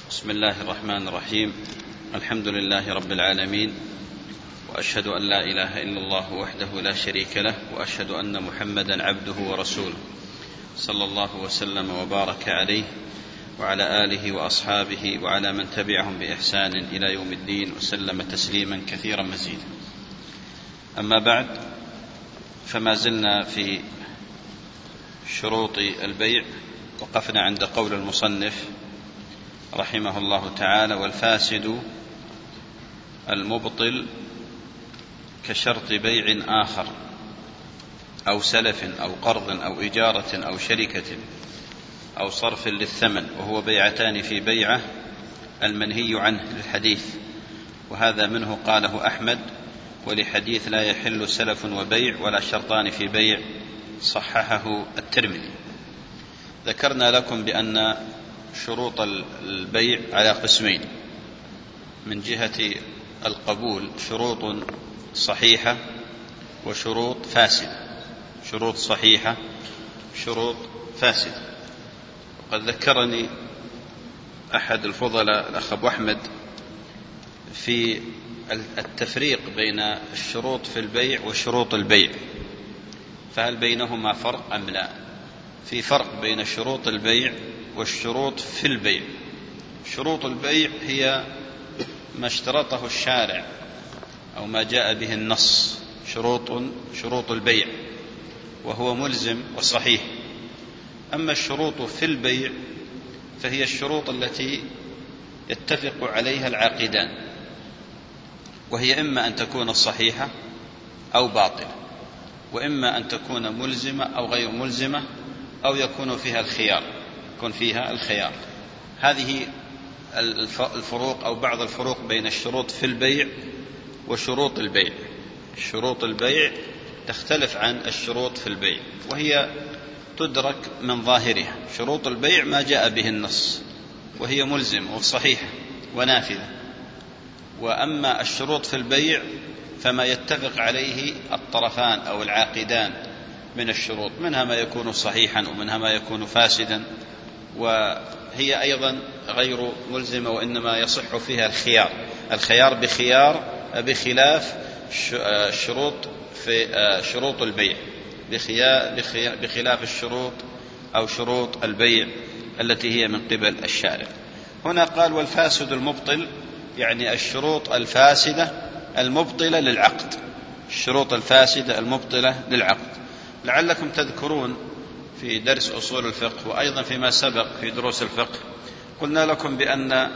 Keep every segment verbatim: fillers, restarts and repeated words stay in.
بسم الله الرحمن الرحيم. الحمد لله رب العالمين، وأشهد أن لا إله إلا الله وحده لا شريك له، وأشهد أن محمدا عبده ورسوله، صلى الله وسلم وبارك عليه وعلى آله وأصحابه وعلى من تبعهم بإحسان إلى يوم الدين، وسلم تسليما كثيرا مزيدا. أما بعد، فما زلنا في شروط البيع، وقفنا عند قول المصنف رحمه الله تعالى: والفاسد المبطل كشرط بيع آخر أو سلف أو قرض أو إجارة أو شركة أو صرف للثمن، وهو بيعتان في بيعة المنهي عنه للحديث، وهذا منه قاله أحمد، ولحديث لا يحل سلف وبيع ولا شرطان في بيع، صححه الترمذي. ذكرنا لكم بأن شروط البيع على قسمين: من جهة القبول شروط صحيحة وشروط فاسدة. شروط صحيحة، شروط فاسدة. وقد ذكرني أحد الفضلاء الأخ أبو أحمد في التفريق بين الشروط في البيع وشروط البيع، فهل بينهما فرق أم لا؟ في فرق بين شروط البيع والشروط في البيع. شروط البيع هي ما اشترطه الشارع أو ما جاء به النص، شروط شروط البيع، وهو ملزم وصحيح. أما الشروط في البيع فهي الشروط التي يتفق عليها العاقدان، وهي إما أن تكون صحيحة أو باطلة، وإما أن تكون ملزمة أو غير ملزمة، أو يكون فيها الخيار يكون فيها الخيار هذه الفروق أو بعض الفروق بين الشروط في البيع وشروط البيع. شروط البيع تختلف عن الشروط في البيع، وهي تدرك من ظاهرها. شروط البيع ما جاء به النص، وهي ملزمة وصحيحة ونافذة. وأما الشروط في البيع فما يتفق عليه الطرفان أو العاقدان من الشروط، منها ما يكون صحيحا ومنها ما يكون فاسدا، وهي أيضا غير ملزمة، وإنما يصح فيها الخيار الخيار بخيار بخلاف الشروط في شروط البيع، بخلاف الشروط أو شروط البيع التي هي من قبل الشارع. هنا قال: والفاسد المبطل، يعني الشروط الفاسدة المبطلة للعقد. الشروط الفاسدة المبطلة للعقد. لعلكم تذكرون في درس أصول الفقه، وأيضا فيما سبق في دروس الفقه، قلنا لكم بأن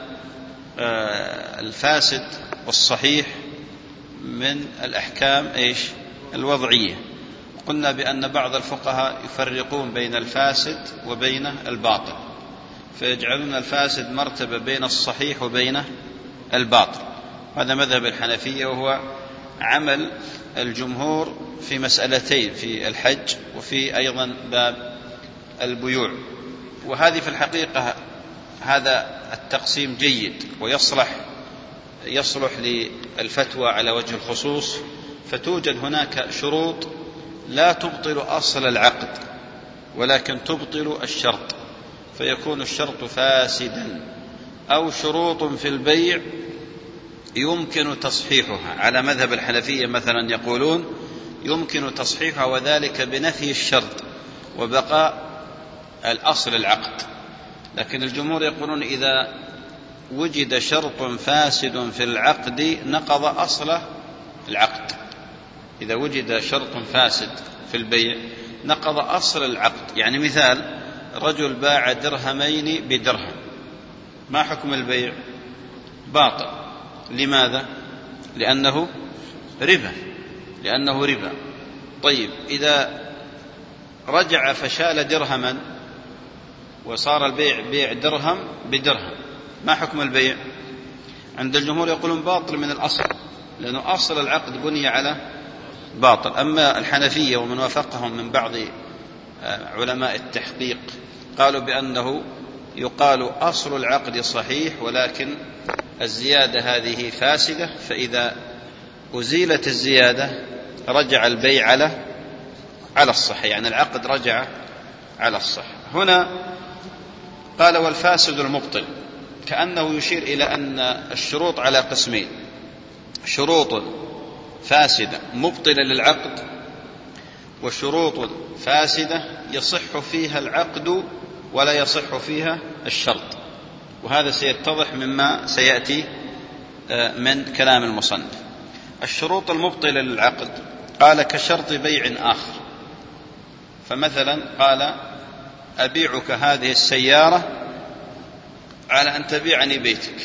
الفاسد والصحيح من الأحكام إيش؟ الوضعية. قلنا بأن بعض الفقهاء يفرقون بين الفاسد وبين الباطل، فيجعلون الفاسد مرتبة بين الصحيح وبين الباطل. هذا مذهب الحنفية، وهو عمل الجمهور في مسألتين: في الحج وفي أيضا باب البيوع. وهذه في الحقيقة هذا التقسيم جيد، ويصلح يصلح للفتوى على وجه الخصوص. فتوجد هناك شروط لا تبطل أصل العقد، ولكن تبطل الشرط، فيكون الشرط فاسدا. أو شروط في البيع يمكن تصحيحها، على مذهب الحنفية مثلا يقولون يمكن تصحيحها، وذلك بنفي الشرط وبقاء الأصل العقد. لكن الجمهور يقولون إذا وجد شرط فاسد في العقد نقض أصل العقد. إذا وجد شرط فاسد في البيع نقض أصل العقد. يعني مثال: رجل باع درهمين بدرهم، ما حكم البيع؟ باطل. لماذا؟ لأنه ربا لأنه ربا. طيب، إذا رجع فشال درهما وصار البيع بيع درهم بدرهم، ما حكم البيع؟ عند الجمهور يقولون باطل من الأصل، لأنه أصل العقد بني على باطل. أما الحنفية ومن وافقهم من بعض علماء التحقيق قالوا بأنه يقال أصل العقد صحيح، ولكن الزيادة هذه فاسدة، فإذا أزيلت الزيادة رجع البيع على على الصحة، يعني العقد رجع على الصحة. هنا قال: والفاسد المبطل. كأنه يشير إلى أن الشروط على قسمين: شروط فاسدة مبطلة للعقد، وشروط فاسدة يصح فيها العقد ولا يصح فيها الشرط. وهذا سيتضح مما سيأتي من كلام المصنف. الشروط المبطلة للعقد قال كشرط بيع آخر. فمثلا قال: أبيعك هذه السيارة على أن تبيعني بيتك.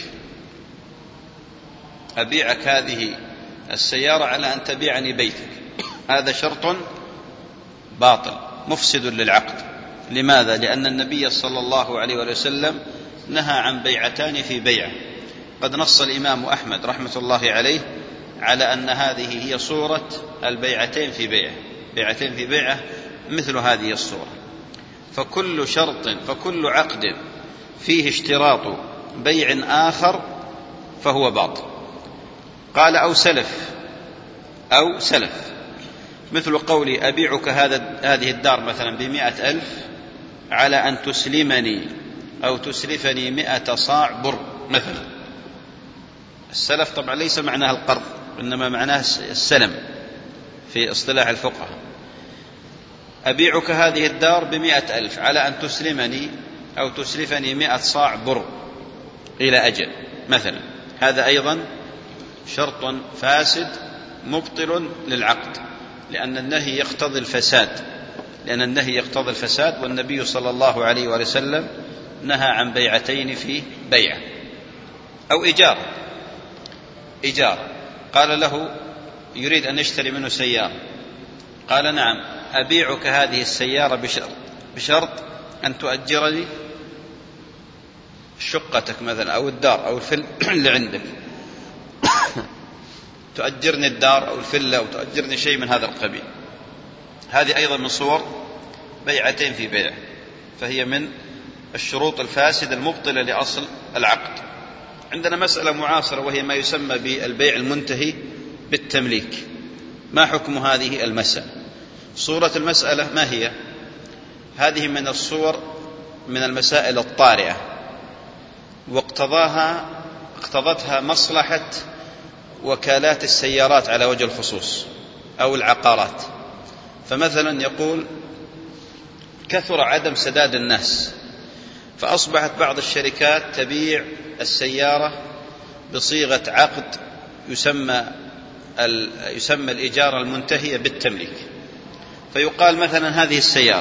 أبيعك هذه السيارة على أن تبيعني بيتك. هذا شرط باطل مفسد للعقد. لماذا؟ لأن النبي صلى الله عليه وسلم نهى عن بيعتان في بيعة. قد نص الإمام أحمد رحمة الله عليه على أن هذه هي صورة البيعتين في بيعة. بيعتين في بيعة مثل هذه الصورة. فكل شرط فكل عقد فيه اشتراط بيع آخر فهو باطل. قال: أو سلف أو سلف مثل قولي: أبيعك هذا هذه الدار مثلا بمئة ألف على أن تسلمني أو تسلفني مئة صاع بر مثلا. السلف طبعا ليس معناه القرض، إنما معناه السلم في اصطلاح الفقهاء. أبيعك هذه الدار بمئة ألف على أن تسلمني أو تسلفني مئة صاع بر إلى أجل مثلا. هذا أيضا شرط فاسد مبطل للعقد، لأن النهي يقتضي الفساد لأن النهي يقتضي الفساد والنبي صلى الله عليه وسلم نهى عن بيعتين في بيعة. أو إجارة إجارة قال له: يريد أن يشتري منه سيارة. قال: نعم، أبيعك هذه السيارة بشرط بشرط أن تؤجرني شقتك مثلا أو الدار أو الفل اللي عندك. تؤجرني الدار أو الفلة أو تؤجرني شيء من هذا القبيل. هذه أيضا من صور بيعتين في بيع، فهي من الشروط الفاسدة المبطلة لأصل العقد. عندنا مسألة معاصرة وهي ما يسمى بالبيع المنتهي بالتمليك. ما حكم هذه المسألة؟ صورة المسألة ما هي؟ هذه من الصور من المسائل الطارئة، واقتضاها اقتضتها مصلحة وكالات السيارات على وجه الخصوص أو العقارات. فمثلا يقول: كثر عدم سداد الناس، فأصبحت بعض الشركات تبيع السيارة بصيغة عقد يسمى يسمى الإجارة المنتهية بالتمليك. فيقال مثلا: هذه السيارة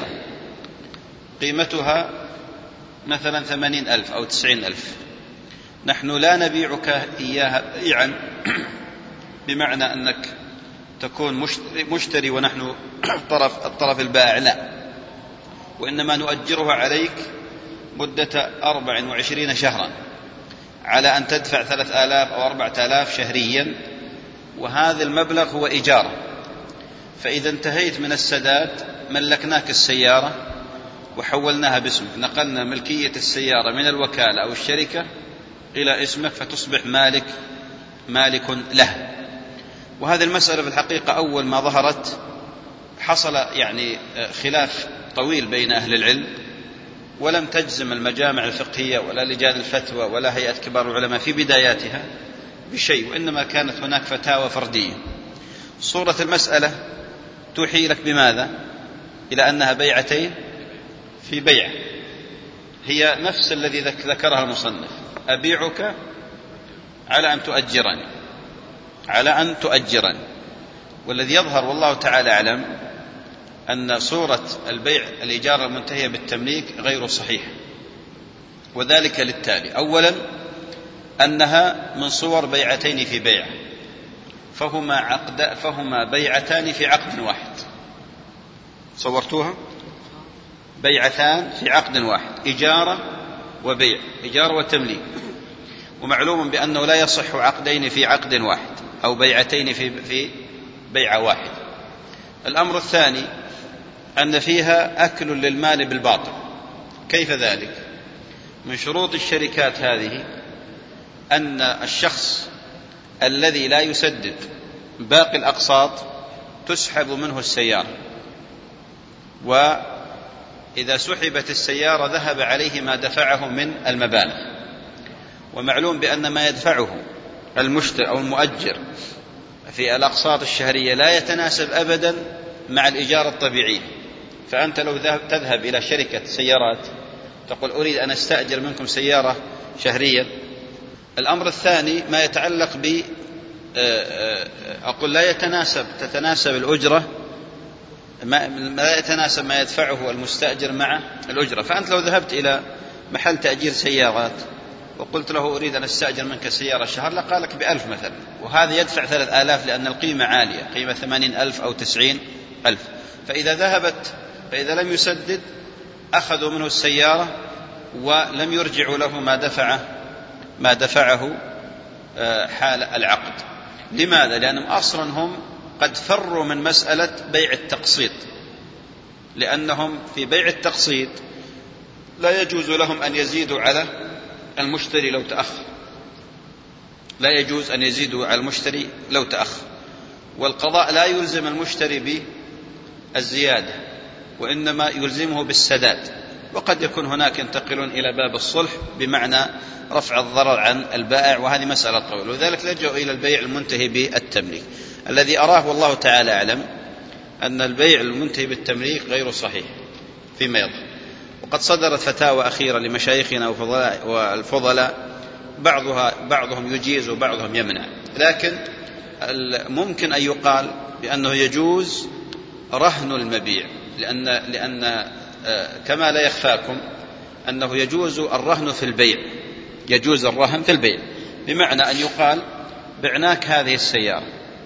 قيمتها مثلا ثمانين ألف أو تسعين ألف، نحن لا نبيعك إياها بيعا بمعنى أنك تكون مشتري, مشتري ونحن الطرف, الطرف البائع، لا، وإنما نؤجرها عليك مدة أربع وعشرين شهرا على أن تدفع ثلاث آلاف أو أربعة آلاف شهريا، وهذا المبلغ هو إجارة. فإذا انتهيت من السداد ملكناك السيارة وحولناها باسمك، نقلنا ملكية السيارة من الوكالة أو الشركة إلى اسمك، فتصبح مالك مالك له. وهذه المسألة في الحقيقة أول ما ظهرت حصل يعني خلاف طويل بين أهل العلم، ولم تجزم المجامع الفقهية ولا لجان الفتوى ولا هيئة كبار العلماء في بداياتها بشيء، وإنما كانت هناك فتاوى فردية. صورة المسألة توحي لك بماذا؟ إلى أنها بيعتين في بيع، هي نفس الذي ذكرها المصنف: أبيعك على أن تؤجرني على أن تؤجرني والذي يظهر والله تعالى أعلم أن صورة البيع الإجارة المنتهية بالتمليك غير صحيحة، وذلك للتالي: أولا أنها من صور بيعتين في بيع، فهما, عقد فهما بيعتان في عقد واحد. صورتوها؟ بيعتان في عقد واحد، إجارة وبيع، إجارة وتمليك. ومعلوم بأنه لا يصح عقدين في عقد واحد أو بيعتين في في بيعة واحد. الأمر الثاني أن فيها أكل للمال بالباطل. كيف ذلك؟ من شروط الشركات هذه أن الشخص الذي لا يسدد باقي الأقساط تسحب منه السيارة، وإذا سحبت السيارة ذهب عليه ما دفعه من المبالغ. ومعلوم بأن ما يدفعه المشتري أو المؤجر في الأقساط الشهرية لا يتناسب أبدا مع الإجارة الطبيعية. فأنت لو تذهب إلى شركة سيارات تقول أريد أن أستأجر منكم سيارة شهريا. الأمر الثاني ما يتعلق ب أقول لا يتناسب تتناسب الأجرة ما لا يتناسب ما يدفعه المستأجر مع الأجرة. فأنت لو ذهبت إلى محل تأجير سيارات وقلت له أريد أن أستأجر منك سيارة شهر لقال لك بألف مثلا، وهذا يدفع ثلاث آلاف لأن القيمة عالية، قيمة ثمانين ألف أو تسعين ألف. فإذا ذهبت فإذا لم يسدد أخذوا منه السيارة ولم يرجعوا له ما دفعه ما دفعه حال العقد. لماذا؟ لأنهم أصلا هم قد فروا من مسألة بيع التقسيط، لأنهم في بيع التقسيط لا يجوز لهم أن يزيدوا على المشتري لو تأخر، لا يجوز أن يزيدوا على المشتري لو تأخر. والقضاء لا يلزم المشتري بالزيادة وإنما يلزمه بالسداد. وقد يكون هناك ينتقلون إلى باب الصلح بمعنى رفع الضرر عن البائع، وهذه مسألة طويلة. وذلك لجأوا إلى البيع المنتهي بالتمليك. الذي أراه والله تعالى أعلم أن البيع المنتهي بالتمليك غير صحيح فيما يظهر. وقد صدرت فتاوى أخيرة لمشايخنا والفضلاء بعضها بعضهم يجيز وبعضهم يمنع، لكن ممكن أن يقال بأنه يجوز رهن المبيع، لأن لأن كما لا يخفاكم أنه يجوز الرهن في البيع، يجوز الرهن في البيع بمعنى أن يقال بعناك هذه السيارة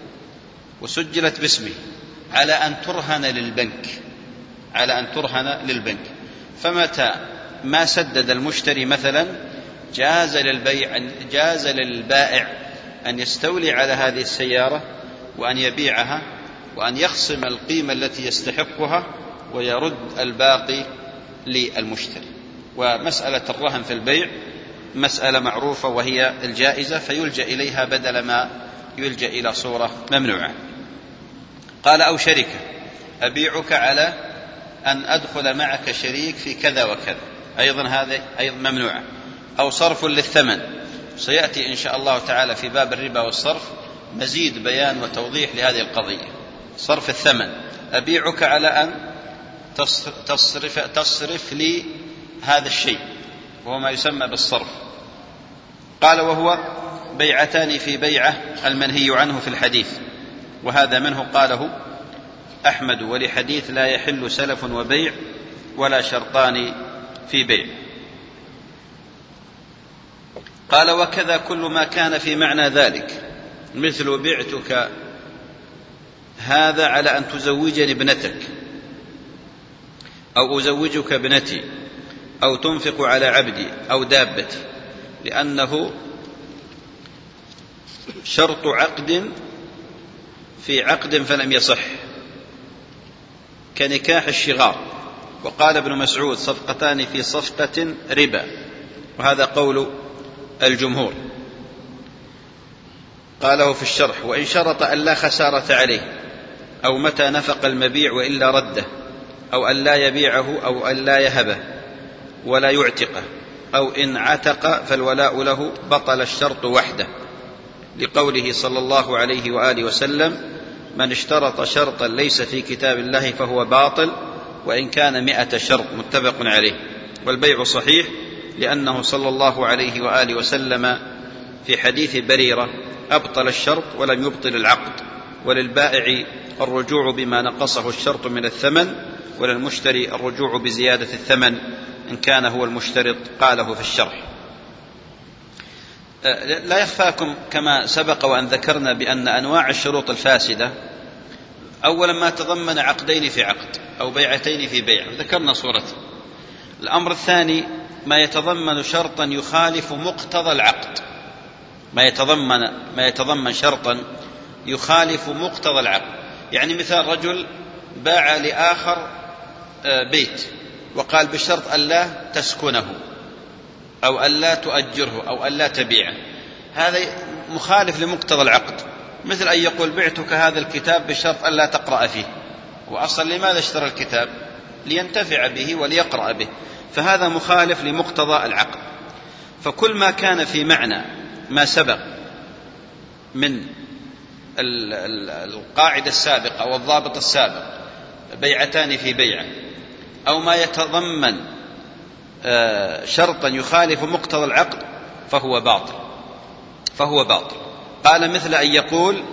وسجلت باسمه على أن ترهن للبنك على أن ترهن للبنك فمتى ما سدد المشتري مثلا جاز للبيع جاز للبائع أن يستولي على هذه السيارة وأن يبيعها وأن يخصم القيمة التي يستحقها ويرد الباقي للمشتري. ومسألة الرهن في البيع مسألة معروفة وهي الجائزة، فيلجأ إليها بدل ما يلجأ إلى صورة ممنوعة. قال أو شركة، أبيعك على أن أدخل معك شريك في كذا وكذا، أيضا هذا أيضا ممنوعة. أو صرف للثمن، سيأتي إن شاء الله تعالى في باب الربا والصرف مزيد بيان وتوضيح لهذه القضية. صرف الثمن، أبيعك على أن تصرف, تصرف لي هذا الشيء، وهو ما يسمى بالصرف. قال وهو بيعتان في بيعة المنهي عنه في الحديث، وهذا منه قاله أحمد، ولحديث لا يحل سلف وبيع ولا شرطان في بيع. قال وكذا كل ما كان في معنى ذلك، مثل بعتك هذا على أن تزوجني ابنتك، أو أزوجك ابنتي، أو تنفق على عبدي أو دابتي، لأنه شرط عقد في عقد فلم يصح، كنكاح الشغار. وقال ابن مسعود صفقتان في صفقة ربا، وهذا قول الجمهور. قاله في الشرح وإن شرط أن لا خسارة عليه، أو متى نفق المبيع وإلا رده، أو أن لا يبيعه، أو أن لا يهبه ولا يعتقه، أو إن عتق فالولاء له، بطل الشرط وحده، لقوله صلى الله عليه وآله وسلم من اشترط شرطا ليس في كتاب الله فهو باطل وإن كان مئة شرط، متفق عليه. والبيع صحيح لأنه صلى الله عليه وآله وسلم في حديث بريرة أبطل الشرط ولم يبطل العقد، وللبائع الرجوع بما نقصه الشرط من الثمن، وللمشتري الرجوع بزيادة الثمن إن كان هو المشترط. قاله في الشرح. لا يخفاكم كما سبق وأن ذكرنا بأن أنواع الشروط الفاسدة أولا ما تضمن عقدين في عقد أو بيعتين في بيع، ذكرنا صورته. الأمر الثاني ما يتضمن شرطا يخالف مقتضى العقد، ما يتضمن ما يتضمن شرطا يخالف مقتضى العقد. يعني مثال رجل باع لآخر بيت وقال بشرط ألا تسكنه أو ألا تؤجره أو ألا تبيعه، هذا مخالف لمقتضى العقد. مثل أن يقول بعتك هذا الكتاب بشرط ألا تقرأ فيه، وأصلا لماذا اشترى الكتاب؟ لينتفع به وليقرأ به، فهذا مخالف لمقتضى العقد. فكل ما كان في معنى ما سبق من القاعدة السابقة والضابط السابق، بيعتان في بيعة، أو ما يتضمن شرطا يخالف مقتضى العقد فهو باطل فهو باطل قال مثل أن يقول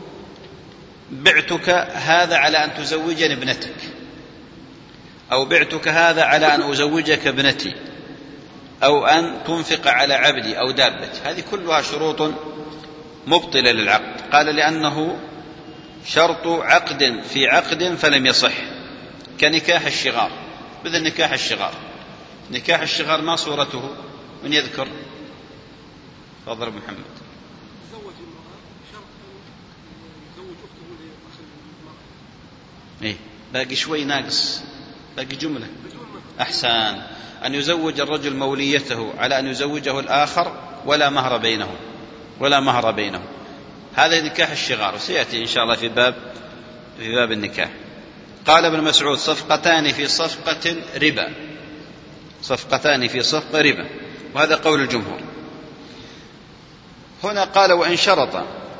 بعتك هذا على أن تزوجني ابنتك، أو بعتك هذا على أن أزوجك ابنتي، أو أن تنفق على عبدي أو دابتي. هذه كلها شروط مبطلة للعقد. قال لأنه شرط عقد في عقد فلم يصح، كنكاح الشغار. مثل نكاح الشغار، نكاح الشغار ما صورته؟ من يذكر؟ تفضل ابو محمد. زوج المرأة شرط أن يزوج أخته لأخ المرأة. إيه باقي شوي ناقص، باقي جملة. أحسن. أن يزوج الرجل موليته على أن يزوجه الآخر ولا مهر بينهم ولا مهر بينهم هذا نكاح الشغار، وسيأتي إن شاء الله في باب في باب النكاح. قال ابن مسعود صفقتان في صفقة ربا، صفقتان في صفقة ربا، وهذا قول الجمهور. هنا قال وإن شرط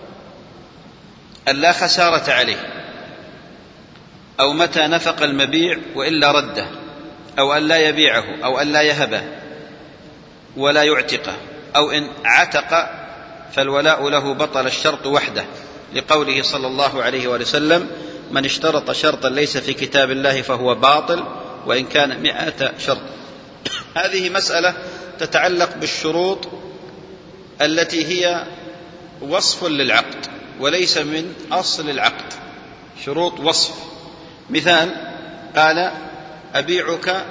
أن لا خسارة عليه، أو متى نفق المبيع وإلا رده، أو أن لا يبيعه، أو أن لا يهبه ولا يعتقه، أو إن عتق فالولاء له بطل الشرط وحده، لقوله صلى الله عليه وسلم من اشترط شرطا ليس في كتاب الله فهو باطل وإن كان مئة شرط. هذه مسألة تتعلق بالشروط التي هي وصف للعقد وليس من أصل العقد، شروط وصف. مثال قال أبيعك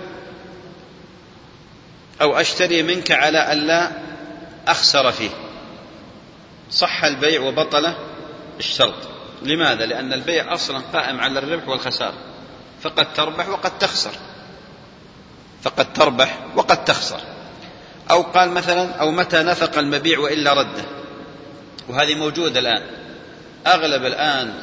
أو أشتري منك على أن لا أخسر فيه، صح البيع وبطل الشرط. لماذا؟ لأن البيع أصلا قائم على الربح والخسارة، فقد تربح وقد تخسر، فقد تربح وقد تخسر. أو قال مثلا أو متى نفق المبيع وإلا رده، وهذه موجودة الآن. أغلب الآن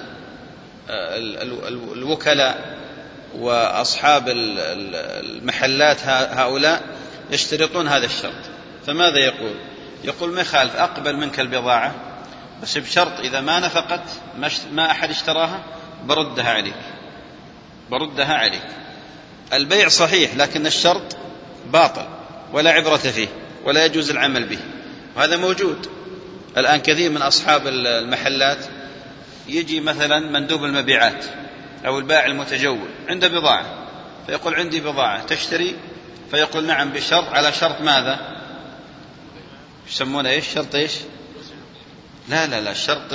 الوكلاء وأصحاب المحلات هؤلاء يشترطون هذا الشرط. فماذا يقول؟ يقول ما يخالف أقبل منك البضاعة بس بشرط إذا ما نفقت ما أحد اشتراها بردها عليك، بردها عليك. البيع صحيح لكن الشرط باطل ولا عبرة فيه ولا يجوز العمل به، وهذا موجود الآن. كثير من أصحاب المحلات يجي مثلا مندوب المبيعات أو البائع المتجول عنده بضاعة، فيقول عندي بضاعة تشتري، فيقول نعم بشرط، على شرط ماذا؟ يسمونه إيش؟ شرط إيش؟ لا لا لا شرط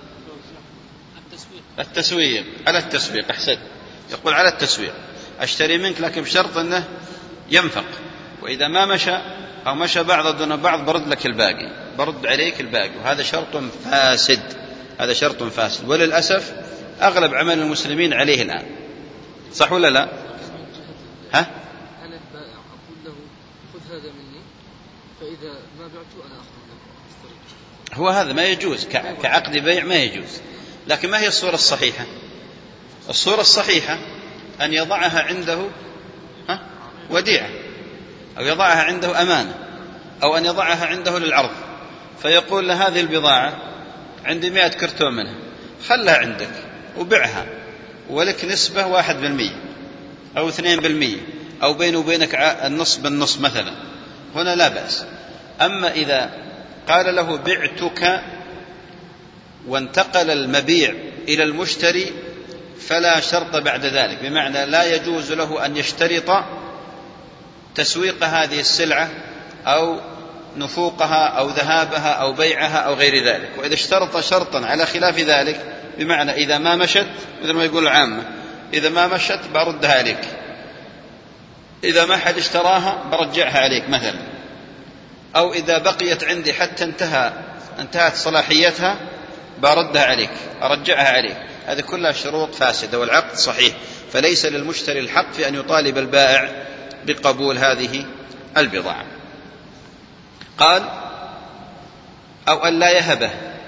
التسويق، على التسويق. أحسن، يقول على التسويق أشتري منك لكن بشرط أنه ينفق، وإذا ما مشى أو مشى بعض دون بعض برد لك الباقي، برد عليك الباقي. وهذا شرط فاسد، هذا شرط فاسد، وللأسف أغلب عمل المسلمين عليه الآن. صح ولا لا؟ ها؟ أنا البائع أقول له خذ هذا مني، فإذا ما بعته أنا أخذ منك. هو هذا ما يجوز كعقد بيع، ما يجوز. لكن ما هي الصورة الصحيحة؟ الصورة الصحيحة أن يضعها عنده ها؟ وديعة، أو يضعها عنده أمانة، أو أن يضعها عنده للعرض، فيقول له هذه البضاعة عندي مئة كرتون منها، خلها عندك وبعها ولك نسبة واحد بالمية أو اثنين بالمية، أو بينه وبينك النص بالنص مثلا، هنا لا بأس. أما إذا قال له بعتك وانتقل المبيع إلى المشتري فلا شرط بعد ذلك، بمعنى لا يجوز له أن يشترط تسويق هذه السلعة أو نفوقها أو ذهابها أو بيعها أو غير ذلك. وإذا اشترط شرطا على خلاف ذلك، بمعنى إذا ما مشت، مثل ما يقول العامة إذا ما مشت بردها عليك، إذا ما حد اشتراها برجعها عليك مثلا، أو إذا بقيت عندي حتى انتهى انتهت صلاحيتها بردها عليك، أرجعها عليك. هذه كلها شروط فاسدة والعقد صحيح، فليس للمشتري الحق في أن يطالب البائع بقبول هذه البضاعة. قال أو أن لا يهبه،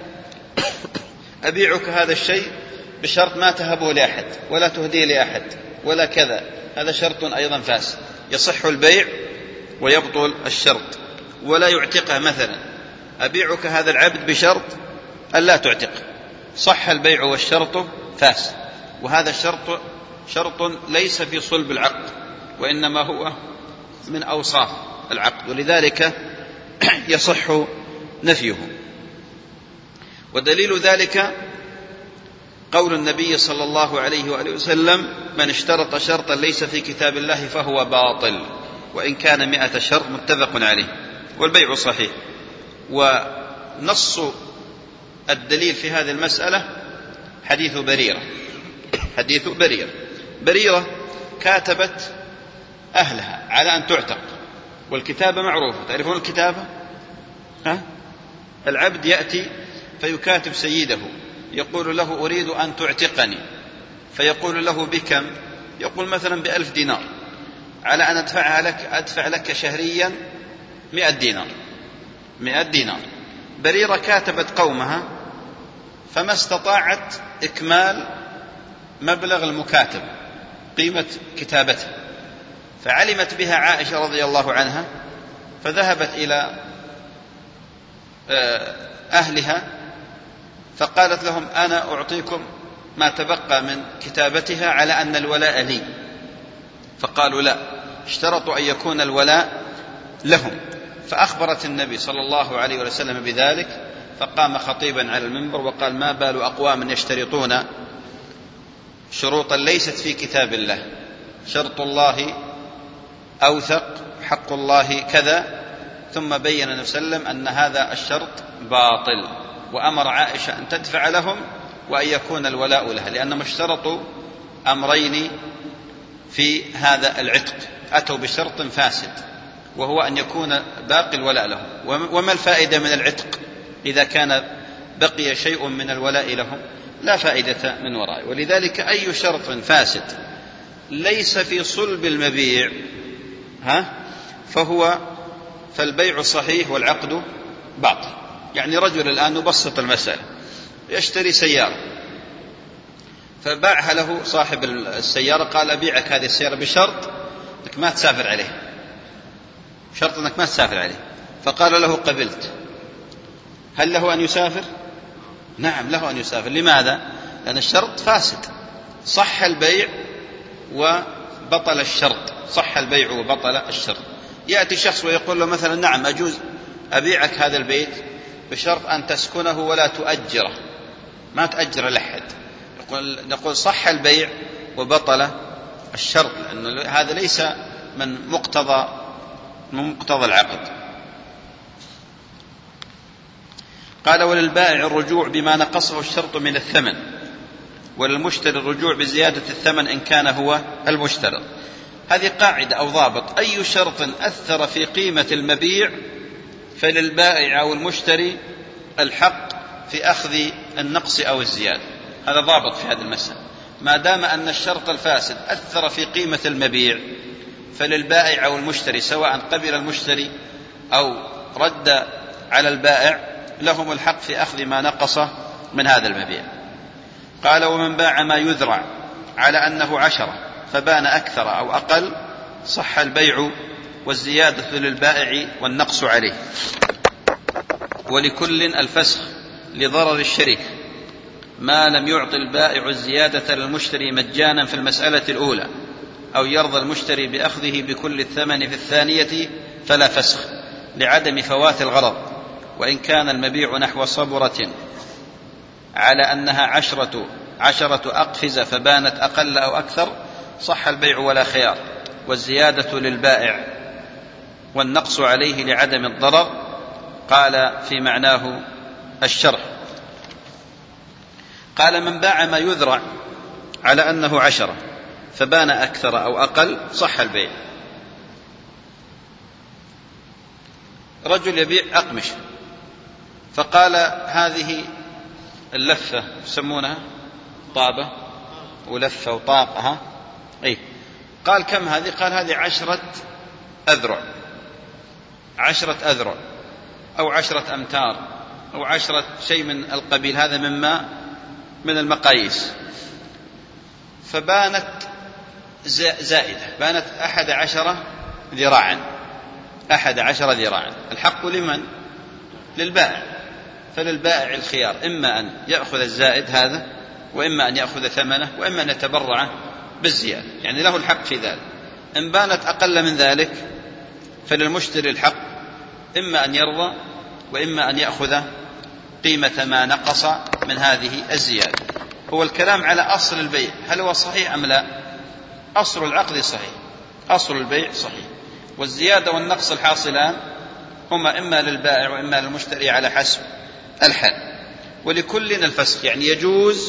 أبيعك هذا الشيء بشرط ما تهبه لأحد ولا تهديه لأحد ولا كذا، هذا شرط أيضا فاسد، يصح البيع ويبطل الشرط. ولا يعتقه، مثلا أبيعك هذا العبد بشرط أن لا تعتقه، صح البيع والشرط فاسد، وهذا الشرط شرط ليس في صلب العقد وإنما هو من أوصاف العقد، ولذلك يصح نفيه. ودليل ذلك قول النبي صلى الله عليه وآله وسلم: من اشترط شرطا ليس في كتاب الله فهو باطل وإن كان مئة شرط، متفق عليه، والبيع صحيح. ونص الدليل في هذه المسألة حديث بريرة حديث بريرة بريرة كاتبت أهلها على أن تعتق، والكتابة معروفة، تعرفون الكتابة؟ ها؟ العبد يأتي فيكاتب سيده يقول له: أريد أن تعتقني، فيقول له: بكم؟ يقول: مثلا بألف دينار، على أن أدفعها لك أدفع لك شهريا مئة دينار مئة دينار. بريرة كاتبت قومها فما استطاعت إكمال مبلغ المكاتب قيمة كتابته، فعلمت بها عائشة رضي الله عنها، فذهبت إلى أهلها فقالت لهم: أنا أعطيكم ما تبقى من كتابتها على أن الولاء لي. فقالوا: لا، اشترطوا أن يكون الولاء لهم. فأخبرت النبي صلى الله عليه وسلم بذلك، فقام خطيبا على المنبر وقال: ما بال أقوام يشترطون شروطا ليست في كتاب الله، شرط الله أوثق، حق الله كذا. ثم بين النبي صلى الله عليه وسلم أن هذا الشرط باطل، وأمر عائشة أن تدفع لهم وأن يكون الولاء لها، لأنهم اشترطوا أمرين في هذا العتق، أتوا بشرط فاسد وهو أن يكون باقي الولاء لهم. وما الفائدة من العتق إذا كان بقي شيء من الولاء لهم؟ لا فائدة من ورائه. ولذلك أي شرط فاسد ليس في صلب المبيع ها فهو فالبيع صحيح والعقد باطل. يعني رجل الآن نبسط المسألة، يشتري سيارة فباعها له صاحب السيارة، قال: أبيعك هذه السيارة بشرط أنك ما تسافر عليه، شرط أنك ما تسافر عليه. فقال له: قبلت. هل له أن يسافر؟ نعم، له أن يسافر. لماذا؟ لأن الشرط فاسد، صح البيع وبطل الشرط، صح البيع وبطل الشرط. يأتي شخص ويقول له مثلا: نعم، أجوز أبيعك هذا البيت بشرط أن تسكنه ولا تؤجره، ما تأجر لأحد. نقول: صح البيع وبطل الشرط، لأن هذا ليس من مقتضى من مقتضى العقد. قال: وللبائع الرجوع بما نقصه الشرط من الثمن، وللمشتري الرجوع بزيادة الثمن إن كان هو المشترط. هذه قاعدة أو ضابط: أي شرط أثر في قيمة المبيع فللبائع أو المشتري الحق في أخذ النقص أو الزيادة. هذا ضابط في هذه المسألة. ما دام أن الشرط الفاسد أثر في قيمة المبيع فللبائع أو المشتري، سواء قبل المشتري أو رد على البائع، لهم الحق في أخذ ما نقص من هذا المبيع. قال: ومن باع ما يذرع على أنه عشرة فبان أكثر أو أقل، صح البيع والزيادة للبائع والنقص عليه، ولكل الفسخ لضرر الشريك، ما لم يعطي البائع الزيادة للمشتري مجانا في المسألة الأولى، أو يرضى المشتري بأخذه بكل الثمن في الثانية فلا فسخ لعدم فوات الغرض. وإن كان المبيع نحو صبرة على أنها عشرة, عشرة أقفزة فبانت أقل أو أكثر، صح البيع ولا خيار، والزيادة للبائع والنقص عليه لعدم الضرر. قال في معناه الشرح. قال: من باع ما يذرع على أنه عشرة فبان أكثر أو أقل، صح البيع. رجل يبيع أقمش فقال: هذه اللفة يسمونها طابة ولفة وطاقة، أي قال: كم هذه؟ قال: هذه عشرة أذرع عشرة أذرع أو عشرة أمتار أو عشرة شيء من القبيل هذا مما من المقاييس. فبانت زائدة، بانت أحد عشرة ذراعا، أحد عشر ذراعا. الحق لمن؟ للبائع، فللبائع الخيار، إما أن يأخذ الزائد هذا، وإما أن يأخذ ثمنه، وإما أن يتبرع بالزيادة، يعني له الحق في ذلك. إن بانت أقل من ذلك فللمشتري الحق إما أن يرضى، وإما أن يأخذ قيمة ما نقص من هذه الزيادة. هو الكلام على أصل البيع، هل هو صحيح أم لا؟ أصل العقد صحيح، أصل البيع صحيح، والزيادة والنقص الحاصلان هما إما للبائع وإما للمشتري على حسب الحال. ولكل الفسخ، يعني يجوز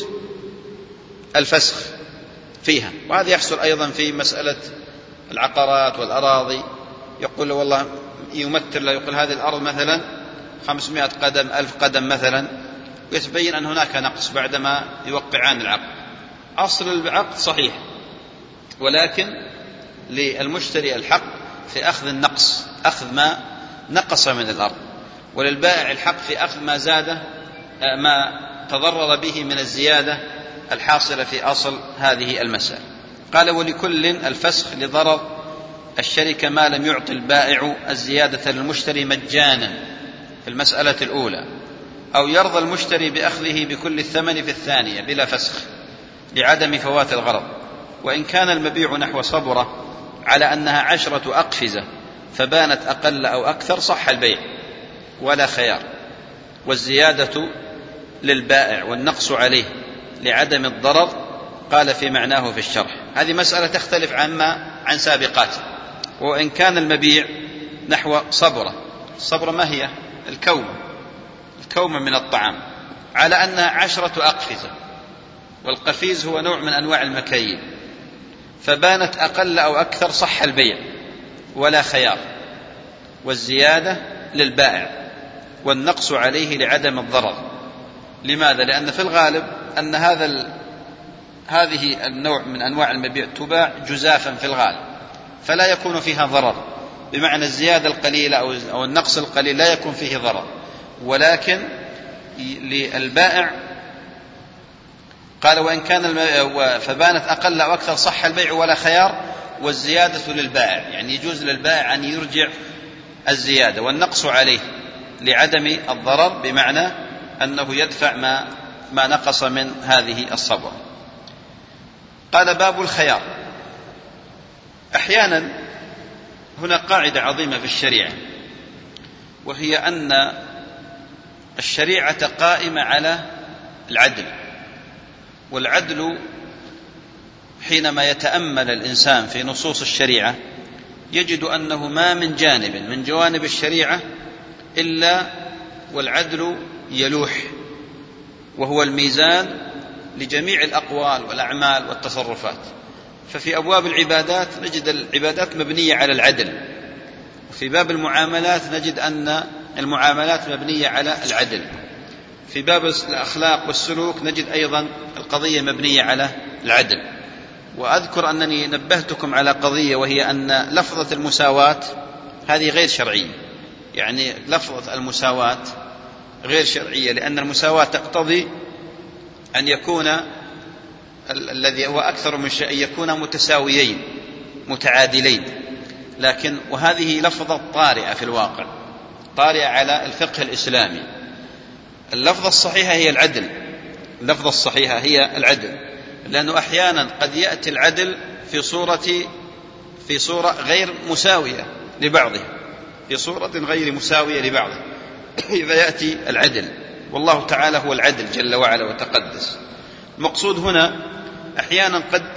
الفسخ فيها، وهذا يحصل أيضا في مسألة العقارات والأراضي. يقول والله يمثل له، يقول هذه الأرض مثلا خمسمائة قدم ألف قدم مثلا، ويتبين أن هناك نقص بعدما يوقعان العقد. أصل العقد صحيح، ولكن للمشتري الحق في أخذ النقص، أخذ ما نقص من الأرض، وللبائع الحق في أخذ ما زاد، ما تضرر به من الزيادة الحاصلة في أصل هذه المسألة. قال ولكل الفسخ لضرر الشركة ما لم يعطي البائع الزيادة للمشتري مجانا في المسألة الأولى، أو يرضى المشتري بأخذه بكل الثمن في الثانية بلا فسخ لعدم فوات الغرض. وإن كان المبيع نحو صبرة على أنها عشرة أقفزة فبانت أقل أو أكثر صح البيع ولا خيار، والزيادة للبائع والنقص عليه لعدم الضرر. قال في معناه في الشرح. هذه مسألة تختلف عما عن سابقاته. وإن كان المبيع نحو صبرة، الصبرة ما هي؟ الكوم، الكوم من الطعام، على أنها عشرة أقفزة، والقفيز هو نوع من أنواع المكاييل، فبانت أقل أو أكثر صح البيع ولا خيار، والزيادة للبائع والنقص عليه لعدم الضرر. لماذا؟ لأن في الغالب أن هذا هذه النوع من أنواع المبيع تباع جزافا في الغالب، فلا يكون فيها ضرر، بمعنى الزيادة القليلة أو النقص القليل لا يكون فيه ضرر. ولكن للبائع قال وإن كان فبانت أقل أو أكثر صح البيع ولا خيار، والزيادة للبائع، يعني يجوز للبائع أن يرجع الزيادة، والنقص عليه لعدم الضرر، بمعنى أنه يدفع ما, ما نقص من هذه الصبر. قال باب الخيار. أحيانا هنا قاعدة عظيمة في الشريعة، وهي أن الشريعة قائمة على العدل، والعدل حينما يتأمل الإنسان في نصوص الشريعة يجد أنه ما من جانب من جوانب الشريعة إلا والعدل يلوح، وهو الميزان لجميع الأقوال والأعمال والتصرفات. ففي أبواب العبادات نجد العبادات مبنية على العدل، وفي باب المعاملات نجد أن المعاملات مبنية على العدل، في باب الأخلاق والسلوك نجد أيضا القضية مبنية على العدل. وأذكر أنني نبهتكم على قضية، وهي أن لفظة المساواة هذه غير شرعية، يعني لفظة المساواة غير شرعية، لأن المساواة تقتضي أن يكون الذي هو أكثر من شيء يكون متساويين متعادلين، لكن وهذه لفظة طارئة في الواقع، طارئة على الفقه الإسلامي. اللفظة الصحيحة هي العدل، اللفظة الصحيحة هي العدل، لأنه أحيانا قد يأتي العدل في صورة في صورة غير مساوية لبعضه، في صورة غير مساوية لبعضه، إذا يأتي العدل، والله تعالى هو العدل جل وعلا وتقدس. المقصود هنا أحيانا قد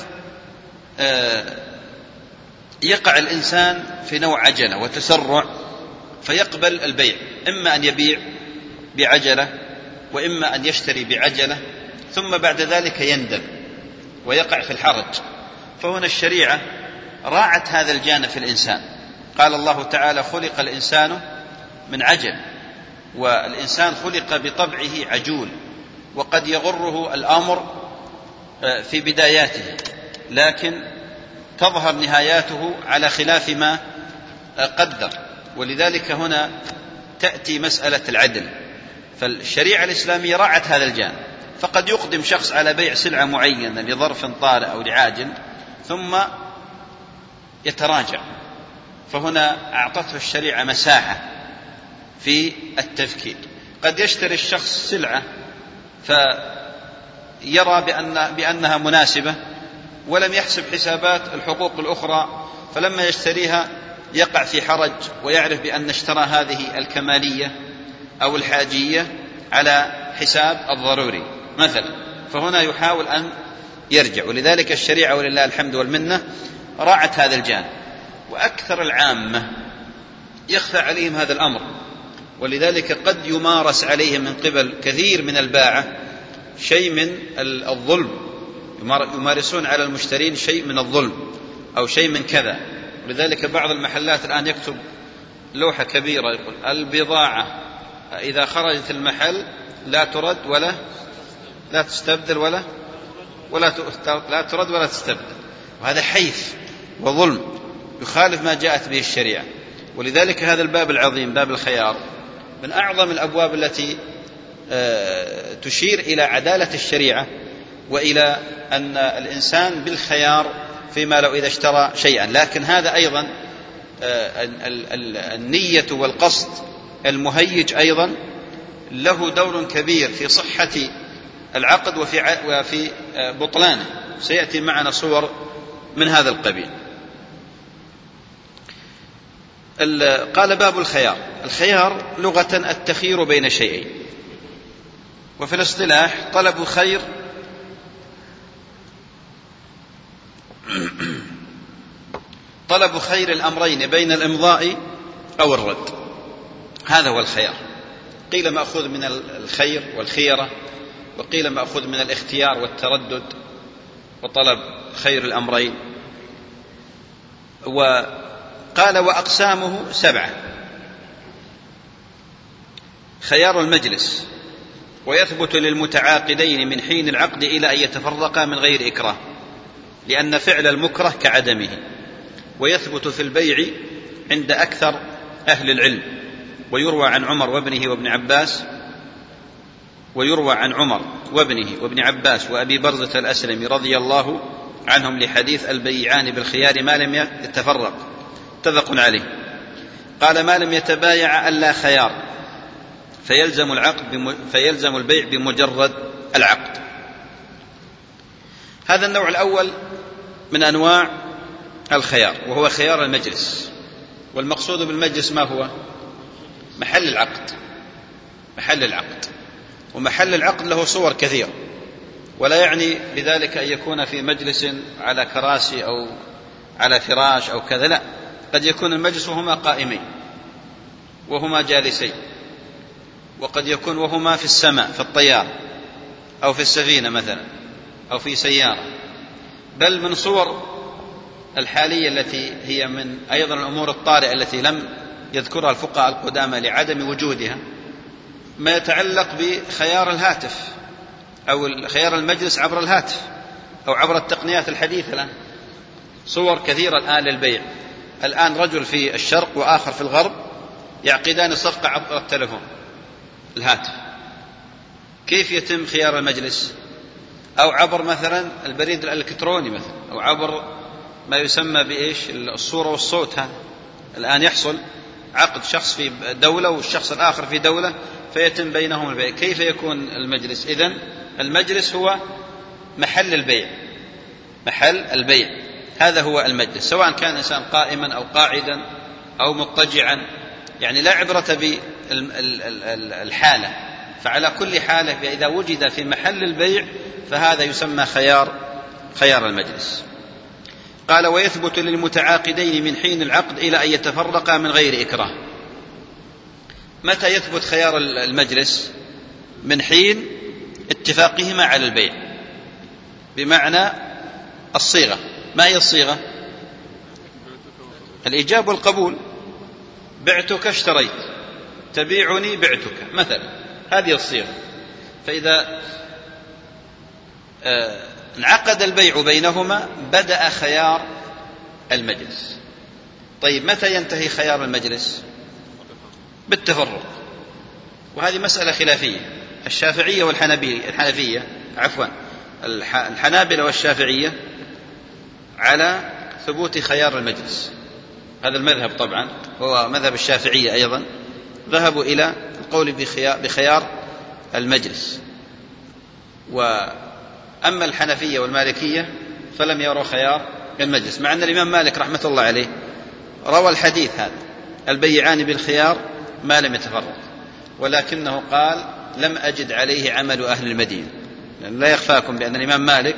يقع الإنسان في نوع عجلة وتسرع فيقبل البيع، إما أن يبيع بعجلة وإما أن يشتري بعجلة، ثم بعد ذلك يندم ويقع في الحرج. فهنا الشريعة راعت هذا الجانب في الإنسان. قال الله تعالى خلق الإنسان من عجل، والإنسان خلق بطبعه عجول، وقد يغره الأمر في بداياته لكن تظهر نهاياته على خلاف ما قدر، ولذلك هنا تأتي مسألة العدل. فالشريعة الإسلامية راعت هذا الجانب، فقد يقدم شخص على بيع سلعة معينة لظرف طارئ أو لعاجل ثم يتراجع فهنا أعطته الشريعة مساحة في التفكير. قد يشتري الشخص سلعة فيرى بأن بأنها مناسبة ولم يحسب حسابات الحقوق الأخرى، فلما يشتريها يقع في حرج ويعرف بأن اشترى هذه الكمالية أو الحاجية على حساب الضروري مثلا، فهنا يحاول أن يرجع. ولذلك الشريعة ولله الحمد والمنة راعت هذا الجانب، وأكثر العامة يخفى عليهم هذا الأمر، ولذلك قد يمارس عليهم من قبل كثير من الباعة شيء من الظلم، يمارسون على المشترين شيء من الظلم أو شيء من كذا. ولذلك بعض المحلات الآن يكتب لوحة كبيرة يقول البضاعة إذا خرجت المحل لا ترد ولا لا تستبدل ولا ولا لا ترد ولا تستبدل، وهذا حيف وظلم يخالف ما جاءت به الشريعة. ولذلك هذا الباب العظيم باب الخيار من أعظم الأبواب التي تشير إلى عدالة الشريعة وإلى أن الإنسان بالخيار فيما لو إذا اشترى شيئا. لكن هذا أيضا النية والقصد المهيج أيضا له دور كبير في صحة العقد وفي وفي بطلانه، سيأتي معنا صور من هذا القبيل. قال باب الخيار. الخيار لغة التخيير بين شيئين، وفي الاصطلاح طلب خير طلب خير الأمرين بين الإمضاء أو الرد، هذا هو الخيار. قيل مأخوذ من الخير والخيرة، وقيل مأخوذ من الاختيار والتردد وطلب خير الأمرين. وقال وأقسامه سبعة: خيار المجلس، ويثبت للمتعاقدين من حين العقد إلى أن يتفرقا من غير إكراه، لأن فعل المكره كعدمه. ويثبت في البيع عند أكثر أهل العلم، ويروى عن عمر وابنه وابن عباس ويروى عن عمر وابنه وابن عباس وأبي برزة الأسلمي رضي الله عنهم لحديث البيعان بالخيار ما لم يتفرق، متفق عليه. قال ما لم يتبايع ألا خيار، فيلزم العقد بم... فيلزم البيع بمجرد العقد. هذا النوع الأول من أنواع الخيار، وهو خيار المجلس. والمقصود بالمجلس ما هو؟ محل العقد. محل العقد ومحل العقد له صور كثيرة، ولا يعني بذلك أن يكون في مجلس على كراسي أو على فراش أو كذا، لا، قد يكون المجلس وهما قائمين وهما جالسين، وقد يكون وهما في السماء في الطيارة أو في السفينة مثلا أو في سيارة. بل من صور الحالية التي هي من أيضا الأمور الطارئة التي لم يذكرها الفقهاء القدامى لعدم وجودها ما يتعلق بخيار الهاتف أو خيار المجلس عبر الهاتف أو عبر التقنيات الحديثة. الآن صور كثيرة الآن للبيع. الآن رجل في الشرق وآخر في الغرب يعقدان صفقة عبر التلفون الهاتف. كيف يتم خيار المجلس؟ أو عبر مثلا البريد الإلكتروني مثلا، أو عبر ما يسمى بإيش الصورة والصوت. هذا الآن يحصل عقد شخص في دولة والشخص الآخر في دولة فيتم بينهم البيع. كيف يكون المجلس؟ إذن المجلس هو محل البيع، محل البيع هذا هو المجلس، سواء كان الإنسان قائما أو قاعدا أو مضطجعا، يعني لا عبرة بالحالة. فعلى كل حالة إذا وجد في محل البيع فهذا يسمى خيار خيار المجلس. قال ويثبت للمتعاقدين من حين العقد إلى أن يتفرقا من غير إكراه. متى يثبت خيار المجلس؟ من حين اتفاقهما على البيع، بمعنى الصيغة. ما هي الصيغة؟ الإيجاب والقبول. بعتك اشتريت، تبيعني بعتك مثلا، هذه الصيغة. فإذا آه انعقد البيع بينهما بدأ خيار المجلس. طيب متى ينتهي خيار المجلس؟ بالتفرق، وهذه مسألة خلافية. الشافعية والحنبية الحنفية عفوا الحنابلة والشافعية على ثبوت خيار المجلس، هذا المذهب طبعا هو مذهب الشافعية أيضا، ذهبوا إلى القول بخيار المجلس. وأما الحنفية والمالكية فلم يروا خيار المجلس، مع أن الإمام مالك رحمة الله عليه روى الحديث هذا البيعان بالخيار ما لم يتفرق، ولكنه قال لم أجد عليه عمل أهل المدينة. لأن لا يخفاكم بأن الإمام مالك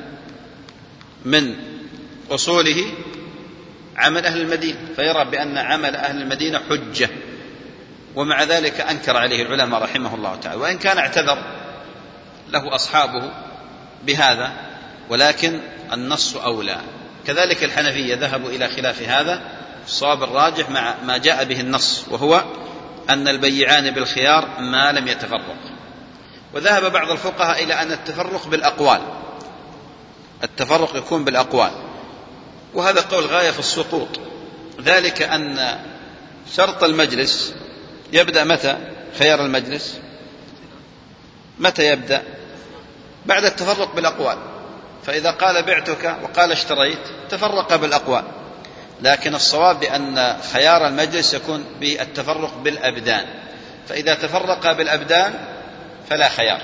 من أصوله عمل أهل المدينة، فيرى بأن عمل أهل المدينة حجة، ومع ذلك أنكر عليه العلماء رحمه الله تعالى، وإن كان اعتذر له أصحابه بهذا، ولكن النص أولى. كذلك الحنفية ذهبوا إلى خلاف هذا، الصواب الراجح مع ما جاء به النص، وهو أن البيعان بالخيار ما لم يتفرق. وذهب بعض الفقهاء إلى أن التفرق بالأقوال، التفرق يكون بالأقوال، وهذا قول غاية في السقوط، ذلك أن شرط المجلس يبدأ متى؟ خيار المجلس متى يبدأ؟ بعد التفرق بالأقوال. فإذا قال بعتك وقال اشتريت تفرق بالأقوال، لكن الصواب بأن خيار المجلس يكون بالتفرق بالأبدان، فإذا تفرق بالأبدان فلا خيار.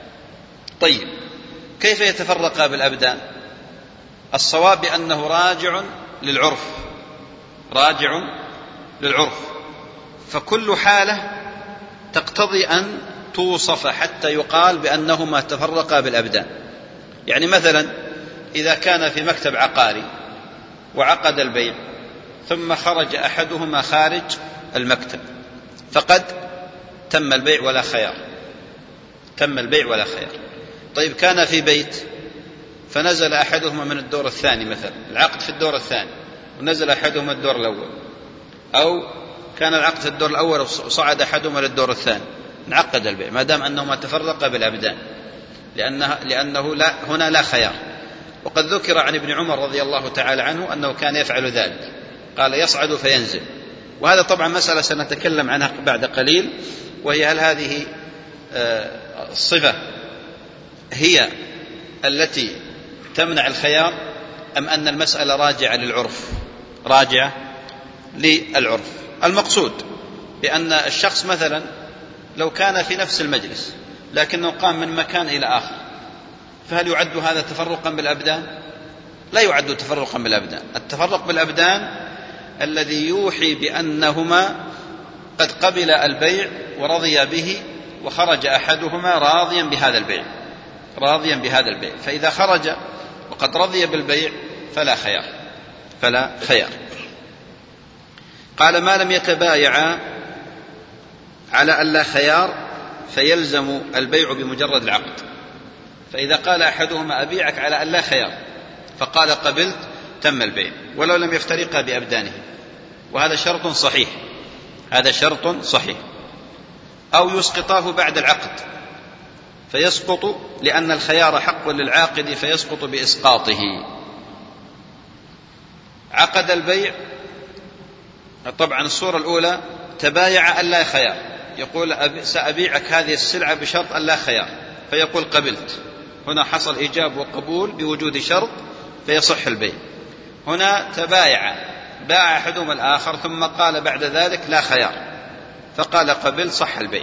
طيب كيف يتفرق بالأبدان؟ الصواب بأنه راجع للعرف، راجع للعرف، فكل حالة تقتضي أن توصف حتى يقال بأنهما تفرقا بالأبدان. يعني مثلا إذا كان في مكتب عقاري وعقد البيع ثم خرج أحدهما خارج المكتب فقد تم البيع ولا خيار، تم البيع ولا خيار. طيب كان في بيت فنزل أحدهما من الدور الثاني، مثلا العقد في الدور الثاني ونزل أحدهما الدور الأول، أو كان العقد في الدور الأول وصعد أحدهما للدور الثاني، انعقد البيع ما دام أنهما تفرقا بالأبدان، لأنه, لأنه لا هنا لا خيار. وقد ذكر عن ابن عمر رضي الله تعالى عنه أنه كان يفعل ذلك، قال يصعد فينزل. وهذا طبعا مسألة سنتكلم عنها بعد قليل، وهي هل هذه الصفة هي التي تمنع الخيار أم أن المسألة راجعة للعرف، راجعة للعرف. المقصود بأن الشخص مثلا لو كان في نفس المجلس لكنه قام من مكان إلى آخر، فهل يعد هذا تفرقا بالأبدان؟ لا يعد تفرقا بالأبدان. التفرق بالأبدان الذي يوحي بأنهما قد قبل البيع ورضي به، وخرج أحدهما راضيا بهذا البيع، راضيا بهذا البيع، فإذا خرج وقد رضي بالبيع فلا خيار، فلا خيار. قال ما لم يتبايعا على أن لا خيار فيلزم البيع بمجرد العقد. فإذا قال أحدهما أبيعك على أن لا خيار فقال قبلت تم البيع ولو لم يفترقا بأبدانه، وهذا شرط صحيح، هذا شرط صحيح. أو يسقطاه بعد العقد فيسقط لأن الخيار حق للعاقد فيسقط بإسقاطه. عقد البيع، طبعا الصورة الأولى تبايع أن لا خيار، يقول سأبيعك هذه السلعة بشرط أن لا خيار، فيقول قبلت، هنا حصل إيجاب وقبول بوجود شرط فيصح البيع. هنا تبايع، باع أحدهما الآخر ثم قال بعد ذلك لا خيار فقال قبل، صح البيع.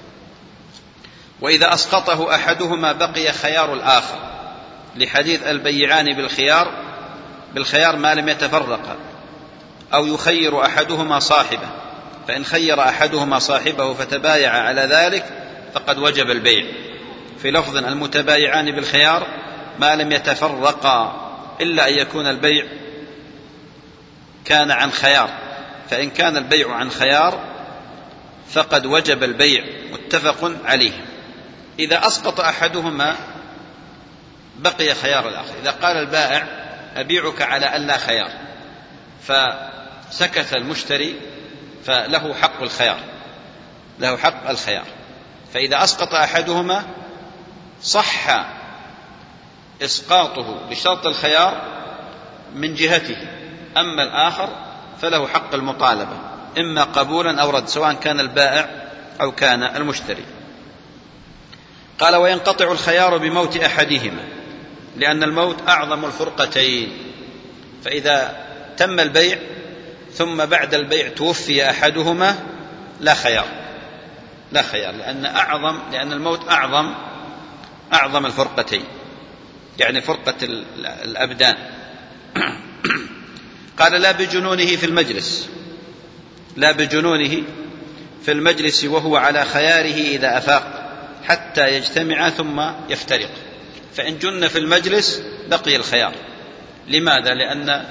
وإذا أسقطه أحدهما بقي خيار الآخر، لحديث البيعان بالخيار بالخيار ما لم يتفرقا. أو يخير أحدهما صاحبه، فإن خير أحدهما صاحبه فتبايع على ذلك فقد وجب البيع. في لفظ المتبايعان بالخيار ما لم يتفرقا إلا أن يكون البيع كان عن خيار، فإن كان البيع عن خيار فقد وجب البيع، متفق عليه. إذا أسقط أحدهما بقي خيار الآخر. إذا قال البائع أبيعك على أن لا خيار فسكت المشتري فله حق الخيار، له حق الخيار. فإذا أسقط أحدهما صح إسقاطه بشرط الخيار من جهته، أما الآخر فله حق المطالبة إما قبولا أو رد، سواء كان البائع أو كان المشتري. قال وينقطع الخيار بموت أحدهما، لأن الموت أعظم الفرقتين. فإذا تم البيع ثم بعد البيع توفي أحدهما لا خيار، لا خيار، لأن أعظم لأن الموت أعظم أعظم الفرقتين، يعني فرقة الأبدان. قال لا بجنونه في المجلس، لا بجنونه في المجلس وهو على خياره إذا أفاق حتى يجتمع ثم يفترق. فإن جن في المجلس بقي الخيار. لماذا؟ لأن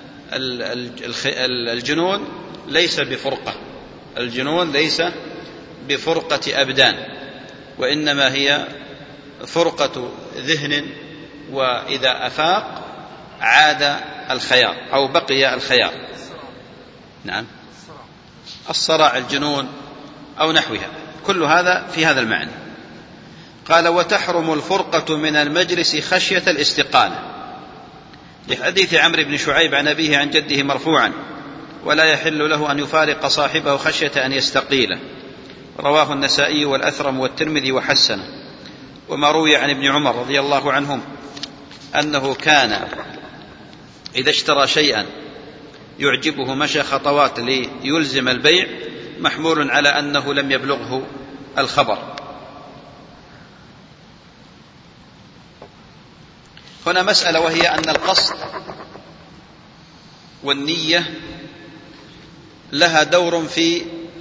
الجنون ليس بفرقة، الجنون ليس بفرقة أبدان، وإنما هي فرقة ذهن، وإذا أفاق عاد الخيار أو بقي الخيار. نعم، الصراع، الجنون أو نحوها، كل هذا في هذا المعنى. قال وتحرم الفرقة من المجلس خشية الاستقالة، لحديث عمرو بن شعيب عن أبيه عن جده مرفوعا ولا يحل له أن يفارق صاحبه خشية أن يستقيله، رواه النسائي والأثرم والترمذي وحسنه. وما روي عن ابن عمر رضي الله عنهم أنه كان إذا اشترى شيئا يعجبه مشى خطوات ليلزم البيع، محمول على أنه لم يبلغه الخبر. هنا مسألة، وهي أن القصد والنية لها دور في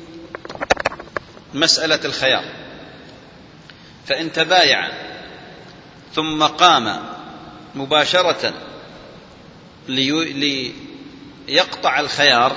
مسألة الخيار. فإن تبايع ثم قام مباشرة ليقطع الخيار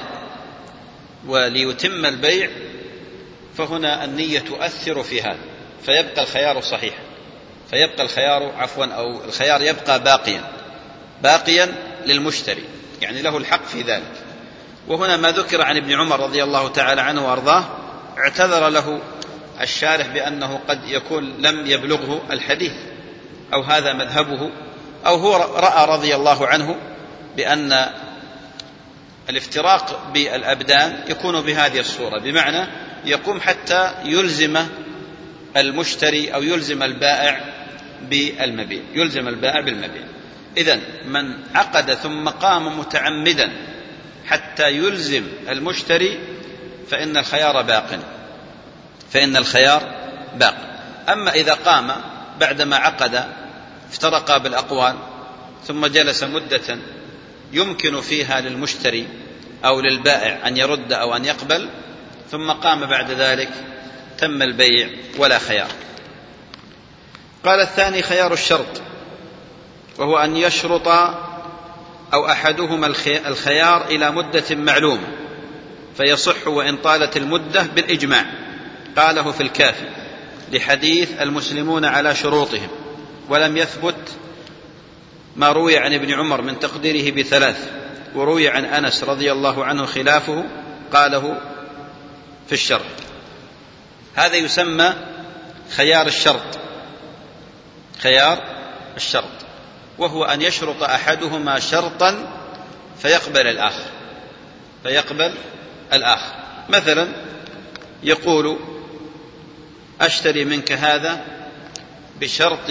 وليتم البيع، فهنا النية تؤثر في هذا، فيبقى الخيار صحيحا، فيبقى الخيار عفوا أو الخيار يبقى باقيا باقيا للمشتري، يعني له الحق في ذلك. وهنا ما ذكر عن ابن عمر رضي الله تعالى عنه وأرضاه، اعتذر له الشارح بأنه قد يكون لم يبلغه الحديث، أو هذا مذهبه، أو هو رأى رضي الله عنه بأن الافتراق بالأبدان يكون بهذه الصورة، بمعنى يقوم حتى يلزم المشتري أو يلزم البائع بالمبيع، يلزم البائع بالمبيع. إذن من عقد ثم قام متعمدا حتى يلزم المشتري فإن الخيار باق، فإن الخيار باق. أما إذا قام بعدما عقد افترقا بالأقوال ثم جلس مدة يمكن فيها للمشتري أو للبائع أن يرد أو أن يقبل، ثم قام بعد ذلك، تم البيع ولا خيار. قال الثاني خيار الشرط، وهو أن يشرط أو أحدهما الخيار إلى مدة معلومة فيصح وإن طالت المدة بالإجماع، قاله في الكافي لحديث المسلمون على شروطهم، ولم يثبت ما روي عن ابن عمر من تقديره بثلاث، وروي عن أنس رضي الله عنه خلافه قاله في الشرح. هذا يسمى خيار الشرط، خيار الشرط، وهو أن يشرط أحدهما شرطا فيقبل الآخر، فيقبل الآخر. مثلا يقول أشتري منك هذا بشرط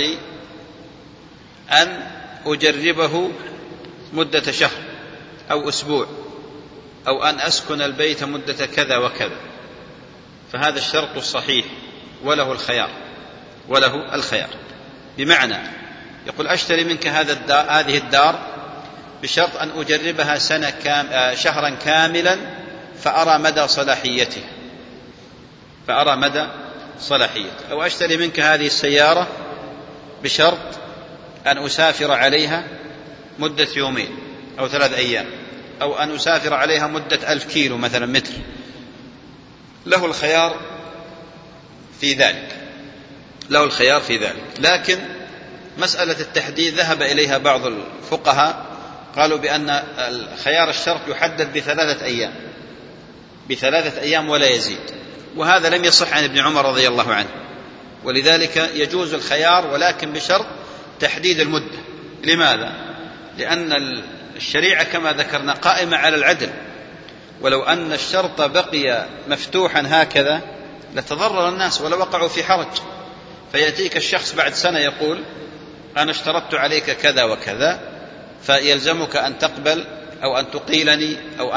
أن أجربه مدة شهر أو أسبوع، أو أن أسكن البيت مدة كذا وكذا، فهذا الشرط الصحيح وله الخيار، وله الخيار. بمعنى يقول أشتري منك هذا الدار هذه الدار بشرط أن أجربها سنة كام شهرا كاملا فأرى مدى صلاحيته، فأرى مدى صلاحيته. أو أشتري منك هذه السيارة بشرط أن أسافر عليها مدة يومين أو ثلاث أيام، أو أن أسافر عليها مدة ألف كيلو مثلا متر، له الخيار في ذلك، له الخيار في ذلك. لكن مسألة التحديد ذهب إليها بعض الفقهاء، قالوا بأن خيار الشرط يحدد بثلاثة أيام، بثلاثة أيام ولا يزيد، وهذا لم يصح عن ابن عمر رضي الله عنه. ولذلك يجوز الخيار ولكن بشرط تحديد المدة. لماذا؟ لأن الشريعة كما ذكرنا قائمة على العدل، ولو أن الشرط بقي مفتوحا هكذا لتضرر الناس ولا وقعوا في حرج. فيأتيك الشخص بعد سنة يقول أنا اشترطت عليك كذا وكذا، فيلزمك أن تقبل أو أن تقيلني أو أن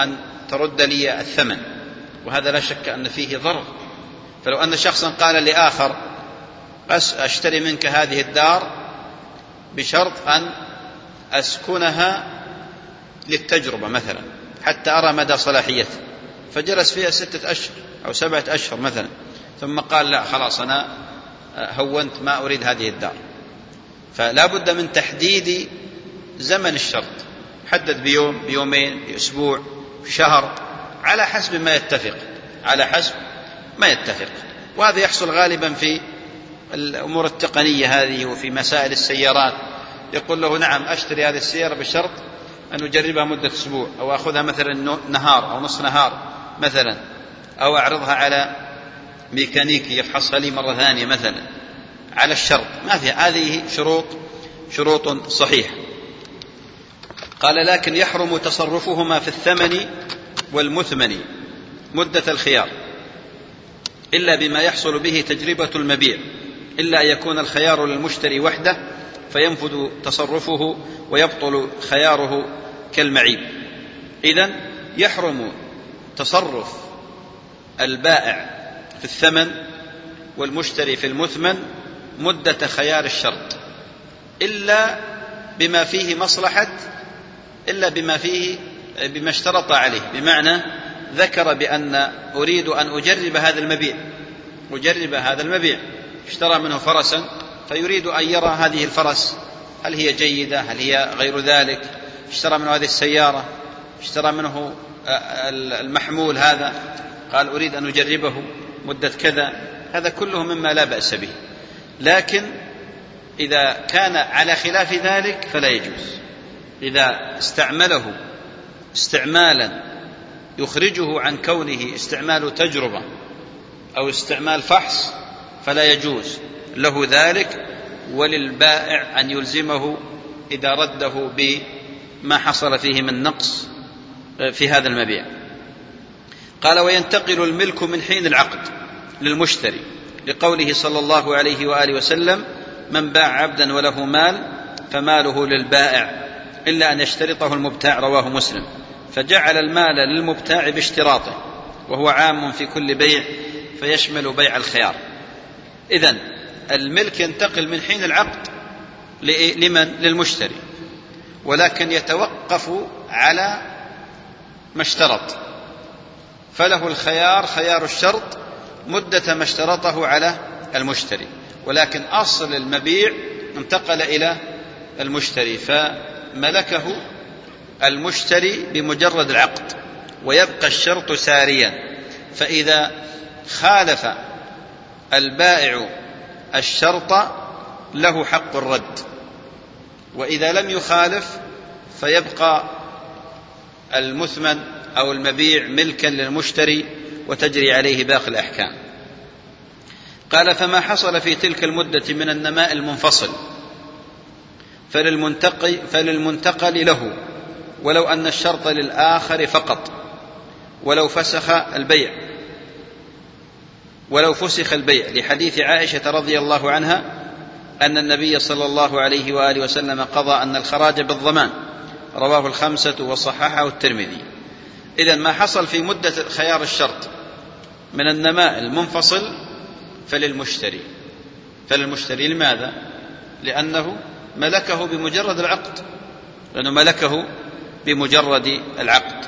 ترد لي الثمن، وهذا لا شك أن فيه ضرر. فلو أن شخصا قال لآخر أشتري منك هذه الدار بشرط أن أسكنها للتجربة مثلا حتى أرى مدى صلاحيته، فجلس فيها ستة أشهر أو سبعة أشهر مثلا، ثم قال لا خلاص أنا هونت ما أريد هذه الدار، فلا بد من تحديد زمن الشرط، حدد بيوم بيومين بأسبوع بشهر على حسب ما يتفق على حسب ما يتفق. وهذا يحصل غالبا في الأمور التقنية هذه وفي مسائل السيارات، يقول له نعم أشتري هذه السيارة بشرط أن أجربها مدة أسبوع، أو أخذها مثلا نهار أو نصف نهار مثلا، أو أعرضها على ميكانيكي يفحصها لي مرة ثانية مثلا على الشرط. ما في هذه شروط شروط صحيحة. قال لكن يحرم تصرفهما في الثمن والمثمن مدة الخيار إلا بما يحصل به تجربة المبيع، إلا أن يكون الخيار للمشتري وحده فينفذ تصرفه ويبطل خياره كالمعيب. إذن يحرم تصرف البائع في الثمن والمشتري في المثمن مدة خيار الشرط إلا بما فيه مصلحة إلا بما فيه بما اشترط عليه، بمعنى ذكر بأن أريد أن أجرب هذا المبيع أجرب هذا المبيع اشترى منه فرسا فيريد أن يرى هذه الفرس هل هي جيدة هل هي غير ذلك، اشترى منه هذه السيارة، اشترى منه المحمول هذا قال أريد أن أجربه مدة كذا، هذا كله مما لا بأس به. لكن إذا كان على خلاف ذلك فلا يجوز. إذا استعمله استعمالا يخرجه عن كونه استعمال تجربة أو استعمال فحص فلا يجوز له ذلك، وللبائع أن يلزمه إذا رده بما حصل فيه من نقص في هذا المبيع. قال وينتقل الملك من حين العقد للمشتري لقوله صلى الله عليه وآله وسلم من باع عبدا وله مال فماله للبائع إلا أن يشترطه المبتاع، رواه مسلم. فجعل المال للمبتاع باشتراطه وهو عام في كل بيع فيشمل بيع الخيار. إذن الملك ينتقل من حين العقد لمن؟ للمشتري، ولكن يتوقف على ما اشترط، فله الخيار خيار الشرط مدة ما اشترطه على المشتري، ولكن أصل المبيع انتقل إلى المشتري فملكه المشتري بمجرد العقد ويبقى الشرط ساريا. فإذا خالف البائع الشرط له حق الرد، وإذا لم يخالف فيبقى المثمن أو المبيع ملكا للمشتري وتجري عليه باقي الأحكام. قال فما حصل في تلك المدة من النماء المنفصل فللمنتقل, فللمنتقل له ولو أن الشرط للآخر فقط، ولو فسخ البيع ولو فسخ البيع لحديث عائشة رضي الله عنها أن النبي صلى الله عليه وآله وسلم قضى أن الخراج بالضمان، رواه الخمسة وصححه الترمذي. إذن ما حصل في مدة خيار الشرط من النماء المنفصل فللمشتري فللمشتري لماذا؟ لأنه ملكه بمجرد العقد لأنه ملكه بمجرد العقد.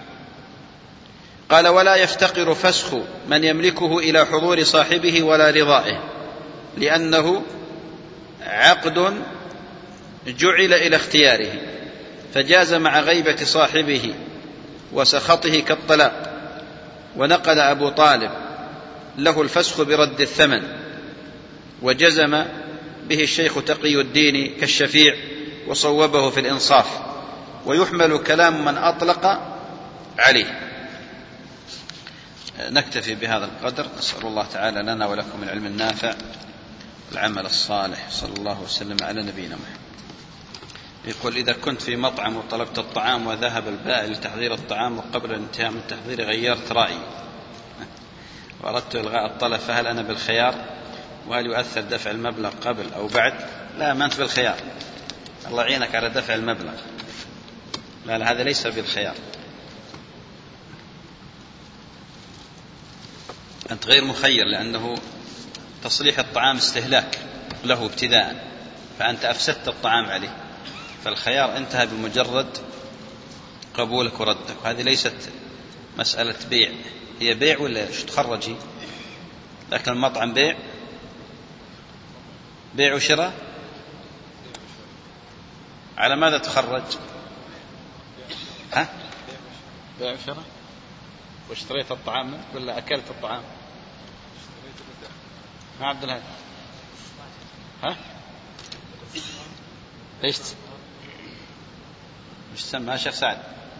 قال ولا يفتقر فسخ من يملكه إلى حضور صاحبه ولا رضائه، لأنه عقد جعل إلى اختياره فجاز مع غيبة صاحبه وسخطه كالطلاق. ونقل أبو طالب له الفسخ برد الثمن، وجزم به الشيخ تقي الدين كالشفيع وصوبه في الإنصاف، ويحمل كلام من أطلق عليه. نكتفي بهذا القدر، نسأل الله تعالى لنا ولكم العلم النافع والعمل الصالح، صلى الله وسلم على نبينا محمد. يقول إذا كنت في مطعم وطلبت الطعام وذهب البائع لتحضير الطعام وقبل الانتهاء من التحضير غيرت رأيي وأردت إلغاء الطلب، فهل أنا بالخيار؟ وهل يؤثر دفع المبلغ قبل أو بعد؟ لا، ما أنت بالخيار، الله يعينك على دفع المبلغ، لا لا هذا ليس بالخيار. أنت غير مخير، لأنه تصليح الطعام استهلاك له ابتداء، فأنت أفسدت الطعام عليه، فالخيار انتهى بمجرد قبولك وردك. وهذه ليست مسألة بيع، هي بيع ولا شو تخرجي؟ لكن المطعم بيع، بيع وشراء. على ماذا تخرج؟ ها؟ بيع وشراء. واشتريت الطعام ولا أكلت الطعام؟ ها عبد الهادي؟ ها؟ ايش مش سمى شيخ سعد؟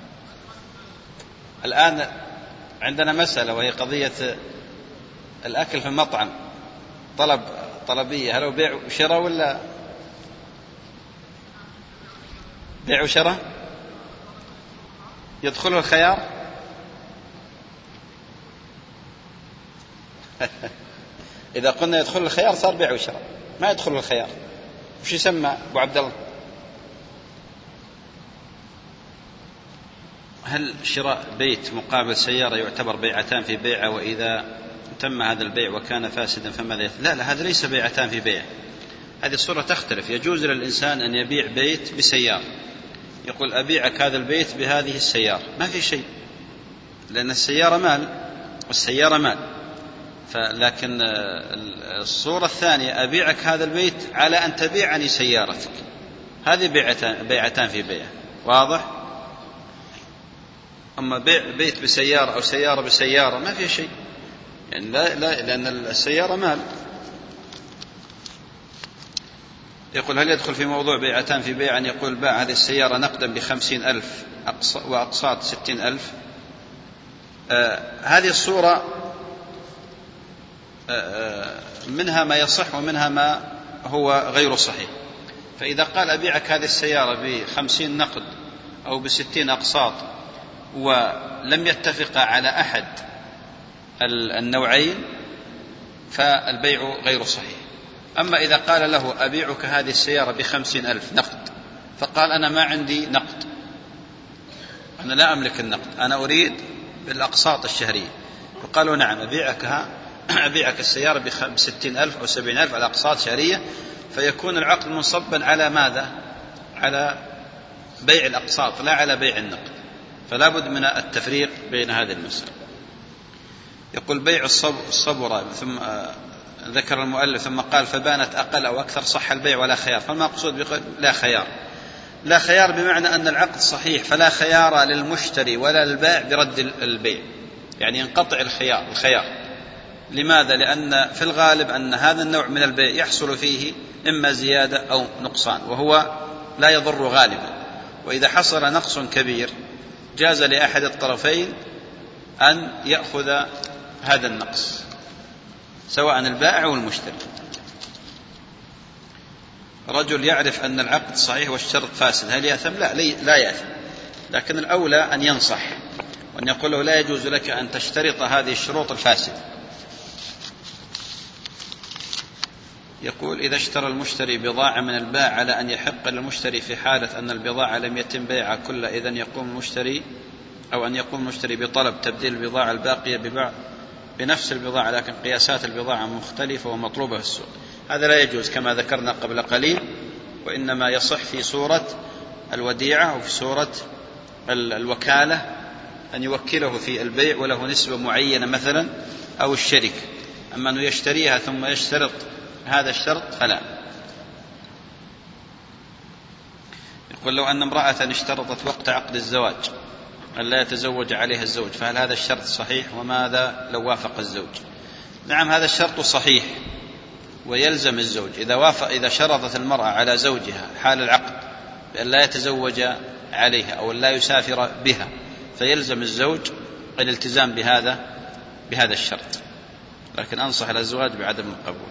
الآن عندنا مسألة وهي قضية الأكل في المطعم، طلب طلبية، هل هو بيع وشراء ولا بيع وشراء؟ يدخل الخيار؟ إذا قلنا يدخل الخيار صار بيع وشراء، ما يدخل الخيار. وش يسمى أبو عبد الله؟ هل شراء بيت مقابل سيارة يعتبر بيعتان في بيعة؟ وإذا تم هذا البيع وكان فاسدا فماذا يفعل؟ لا لا، هذا ليس بيعتان في بيعة، هذه الصورة تختلف. يجوز للإنسان أن يبيع بيت بسيارة، يقول أبيعك هذا البيت بهذه السيارة، ما في شيء، لأن السيارة مال والسيارة مال. لكن الصورة الثانية أبيعك هذا البيت على أن تبيعني سيارتك، هذه بيعتان, بيعتان في بيعة، واضح؟ أما بيع بيت بسيارة أو سيارة بسيارة ما في شيء، يعني لا, لا لأن السيارة مال. يقول هل يدخل في موضوع بيعتان في بيع أن يقول باع هذه السيارة نقدا بخمسين ألف وأقساط ستين ألف؟ آه هذه الصورة آه منها ما يصح ومنها ما هو غير صحيح. فإذا قال أبيعك هذه السيارة بخمسين نقد أو بستين أقساط ولم يتفق على أحد النوعين فالبيع غير صحيح. أما إذا قال له أبيعك هذه السيارة بخمسين ألف نقد، فقال أنا ما عندي نقد، أنا لا أملك النقد، أنا أريد بالأقساط الشهرية، فقالوا نعم أبيعك أبيعك السيارة بستين ألف أو سبعين ألف على أقساط شهرية، فيكون العقد منصبا على ماذا؟ على بيع الأقساط لا على بيع النقد، فلا بد من التفريق بين هذه المسألة. يقول بيع الصبرة، ثم ذكر المؤلف ثم قال فبانت أقل أو أكثر صح البيع ولا خيار. فالمقصود بقول لا خيار، لا خيار بمعنى أن العقد صحيح، فلا خيار للمشتري ولا للبائع برد البيع، يعني ينقطع الخيار الخيار لماذا؟ لأن في الغالب أن هذا النوع من البيع يحصل فيه إما زيادة أو نقصان، وهو لا يضر غالبا. وإذا حصل نقص كبير جاز لأحد الطرفين أن يأخذ هذا النقص، سواء البائع أو المشتري. رجل يعرف أن العقد صحيح والشرط فاسد، هل يأثم؟ لا لا يأثم، لكن الأولى أن ينصح وأن يقول له لا يجوز لك أن تشترط هذه الشروط الفاسدة. يقول إذا اشترى المشتري بضاعة من البائع على أن يحق للمشتري في حالة أن البضاعة لم يتم بيعها كلها، إذن يقوم المشتري أو أن يقوم المشتري بطلب تبديل البضاعة الباقية بباع بنفس البضاعة لكن قياسات البضاعة مختلفة ومطلوبة في السوق. هذا لا يجوز كما ذكرنا قبل قليل، وإنما يصح في صورة الوديعة أو في صورة الوكالة أن يوكله في البيع وله نسبة معينة مثلا، أو الشركة. أما أنه يشتريها ثم يشترط هذا الشرط فلا. يقول لو أن امرأة اشترطت وقت عقد الزواج أن لا يتزوج عليها الزوج، فهل هذا الشرط صحيح؟ وماذا لو وافق الزوج؟ نعم هذا الشرط صحيح ويلزم الزوج إذا وافق، إذا شرطت المرأة على زوجها حال العقد بأن لا يتزوج عليها أو لا يسافر بها، فيلزم الزوج الالتزام بهذا بهذا الشرط. لكن أنصح الأزواج بعدم القبول،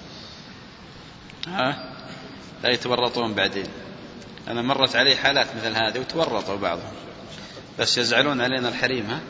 ها لا يتورطون بعدين. أنا مرت علي حالات مثل هذه وتورطوا بعضهم، بس يزعلون علينا الحريم. ها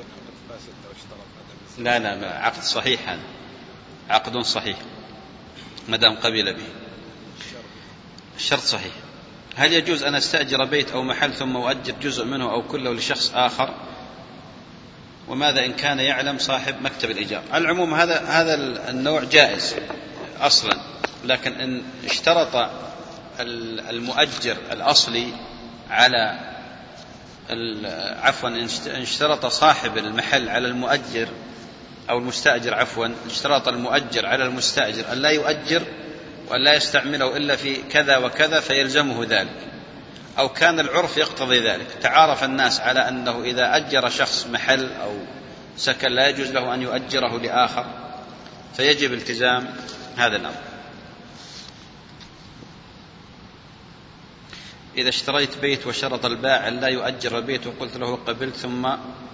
لا لا لا، عقد صحيح، هذا عقد صحيح ما دام قبل به، الشرط صحيح. هل يجوز أن أستأجر بيت أو محل ثم أؤجر جزء منه أو كله لشخص آخر وماذا إن كان يعلم صاحب مكتب الإيجار. على العموم هذا هذا النوع جائز أصلا، لكن إن اشترط المؤجر الأصلي على عفوا إن اشترط صاحب المحل على المؤجر أو المستأجر عفوا اشترط المؤجر على المستأجر أن لا يؤجر وأن لا يستعمله إلا في كذا وكذا فيلزمه ذلك، أو كان العرف يقتضي ذلك، تعارف الناس على أنه إذا أجر شخص محل أو سكن لا يجوز له أن يؤجره لآخر، فيجب التزام هذا الأمر. إذا اشتريت بيت وشرط البائع أن لا يؤجر البيت وقلت له قبلت ثم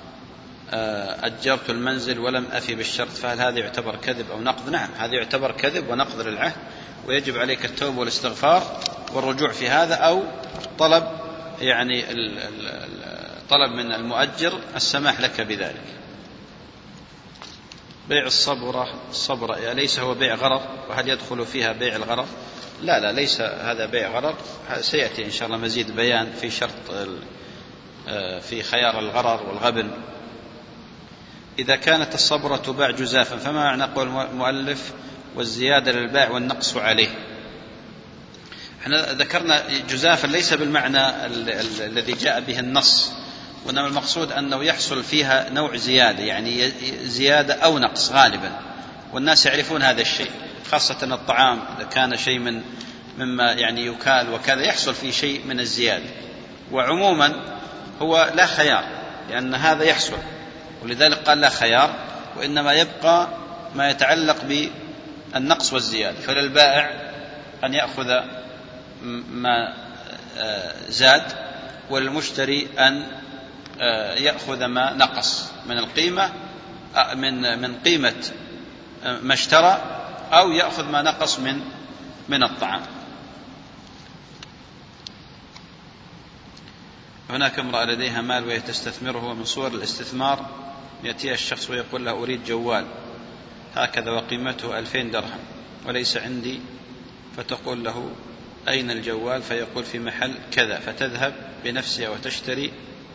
أجرت المنزل ولم أفي بالشرط، فهل هذا يعتبر كذب أو نقض؟ نعم، هذا يعتبر كذب ونقض للعهد، ويجب عليك التوبة والاستغفار والرجوع في هذا، أو طلب يعني طلب من المؤجر السماح لك بذلك. بيع الصبرة الصبرة يعني ليس هو بيع غرر، وهل يدخل فيها بيع الغرر؟ لا لا، ليس هذا بيع غرر، سيأتي إن شاء الله مزيد بيان في شرط في خيار الغرر والغبن. إذا كانت الصبرة تباع جزافا فما معنى قول المؤلف والزيادة للبائع والنقص عليه؟ احنا ذكرنا جزافا ليس بالمعنى الذي جاء به النص، وإنما المقصود أنه يحصل فيها نوع زيادة، يعني زيادة أو نقص غالبا، والناس يعرفون هذا الشيء، خاصة الطعام إذا كان شيء من مما يعني يكال وكذا يحصل فيه شيء من الزيادة، وعموما هو لا خيار لأن هذا يحصل، ولذلك قال لا خيار، وإنما يبقى ما يتعلق بالنقص والزيادة، فللبائع أن يأخذ ما زاد، والمشتري أن يأخذ ما نقص من القيمة من من قيمة ما اشترى، أو يأخذ ما نقص من من الطعام. هناك امرأة لديها مال وهي تستثمره، ومن صور الاستثمار يأتيها الشخص ويقول لها أريد جوال هكذا وقيمته ألفين درهم وليس عندي، فتقول له أين الجوال؟ فيقول في محل كذا، فتذهب بنفسها وتشتري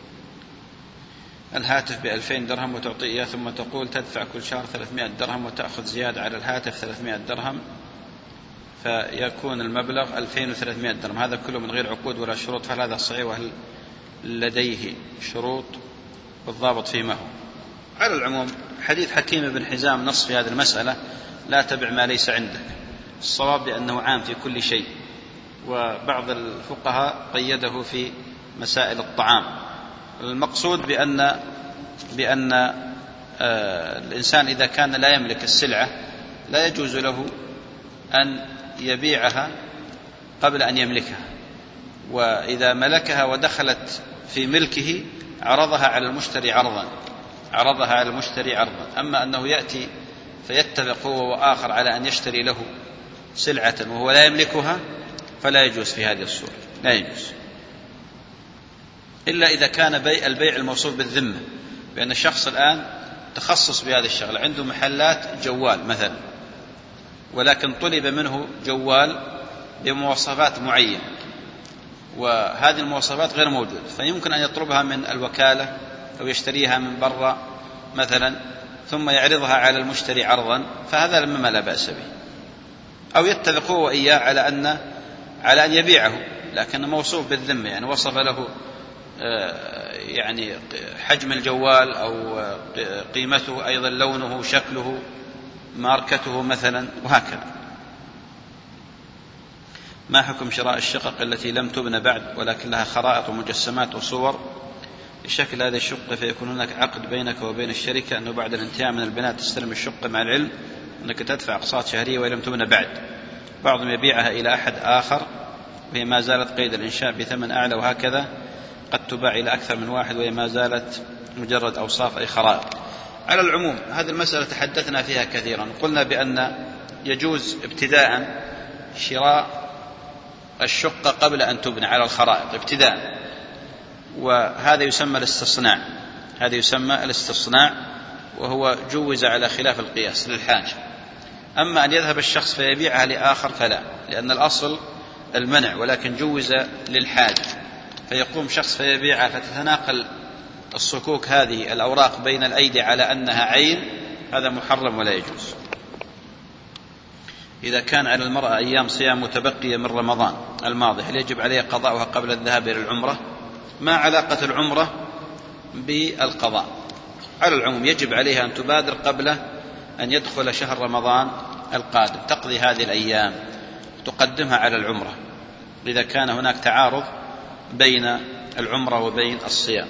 الهاتف بألفين درهم وتعطيه إياه، ثم تقول تدفع كل شهر ثلاثمائة درهم وتأخذ زيادة على الهاتف ثلاثمائة درهم، فيكون المبلغ ألفين وثلاثمائة درهم، هذا كله من غير عقود ولا شروط، فهل هذا صحيح؟ وهل لديه شروط بالضابط فيما هو؟ على العموم حديث حكيم بن حزام نص في هذه المسألة، لا تبع ما ليس عندك، الصواب بأنه عام في كل شيء، وبعض الفقهاء قيده في مسائل الطعام. المقصود بأن بأن آه الإنسان إذا كان لا يملك السلعة لا يجوز له أن يبيعها قبل أن يملكها، وإذا ملكها ودخلت في ملكه عرضها على المشتري عرضا عرضها على المشتري عرضا أما أنه يأتي فيتفق هو وآخر على أن يشتري له سلعة وهو لا يملكها فلا يجوز في هذه الصورة، لا يجوز، إلا إذا كان بيع البيع الموصوف بالذمة، بأن الشخص الآن تخصص بهذا الشغل، عنده محلات جوال مثلا، ولكن طلب منه جوال بمواصفات معينة، وهذه المواصفات غير موجودة، فيمكن أن يطلبها من الوكالة أو يشتريها من برا مثلا، ثم يعرضها على المشتري عرضا، فهذا مما لا بأس به، أو يتفق هو وإياه على أن على أن يبيعه لكن موصوف بالذمة، يعني وصف له يعني حجم الجوال أو قيمته، أيضا لونه، شكله، ماركته مثلا، وهكذا. ما حكم شراء الشقق التي لم تبنى بعد ولكن لها خرائط ومجسمات وصور لشكل هذه الشقة، فيكون هناك عقد بينك وبين الشركة أنه بعد الانتهاء من البناء تستلم الشقة، مع العلم أنك تدفع أقساط شهرية وهي لم تبنى بعد؟ بعضهم يبيعها إلى أحد آخر وهي ما زالت قيد الإنشاء بثمن أعلى، وهكذا قد تباع إلى أكثر من واحد وهي ما زالت مجرد أوصاف أي خرائط. على العموم هذه المسألة تحدثنا فيها كثيرا، قلنا بأن يجوز ابتداء شراء الشقة قبل أن تبنى على الخرائط ابتداء، وهذا يسمى الاستصناع، هذا يسمى الاستصناع وهو جوز على خلاف القياس للحاجة. أما أن يذهب الشخص فيبيعها لآخر فلا، لأن الأصل المنع، ولكن جوز للحاجة، فيقوم شخص فيبيعها فتتناقل الصكوك هذه الأوراق بين الأيدي على أنها عين هذا محرم ولا يجوز. إذا كان على المرأة أيام صيام متبقية من رمضان الماضي هل يجب عليها قضاؤها قبل الذهاب إلى العمرة؟ ما علاقة العمرة بالقضاء؟ على العموم يجب عليها أن تبادر قبل أن يدخل شهر رمضان القادم، تقضي هذه الأيام تقدمها على العمرة إذا كان هناك تعارض بين العمرة وبين الصيام.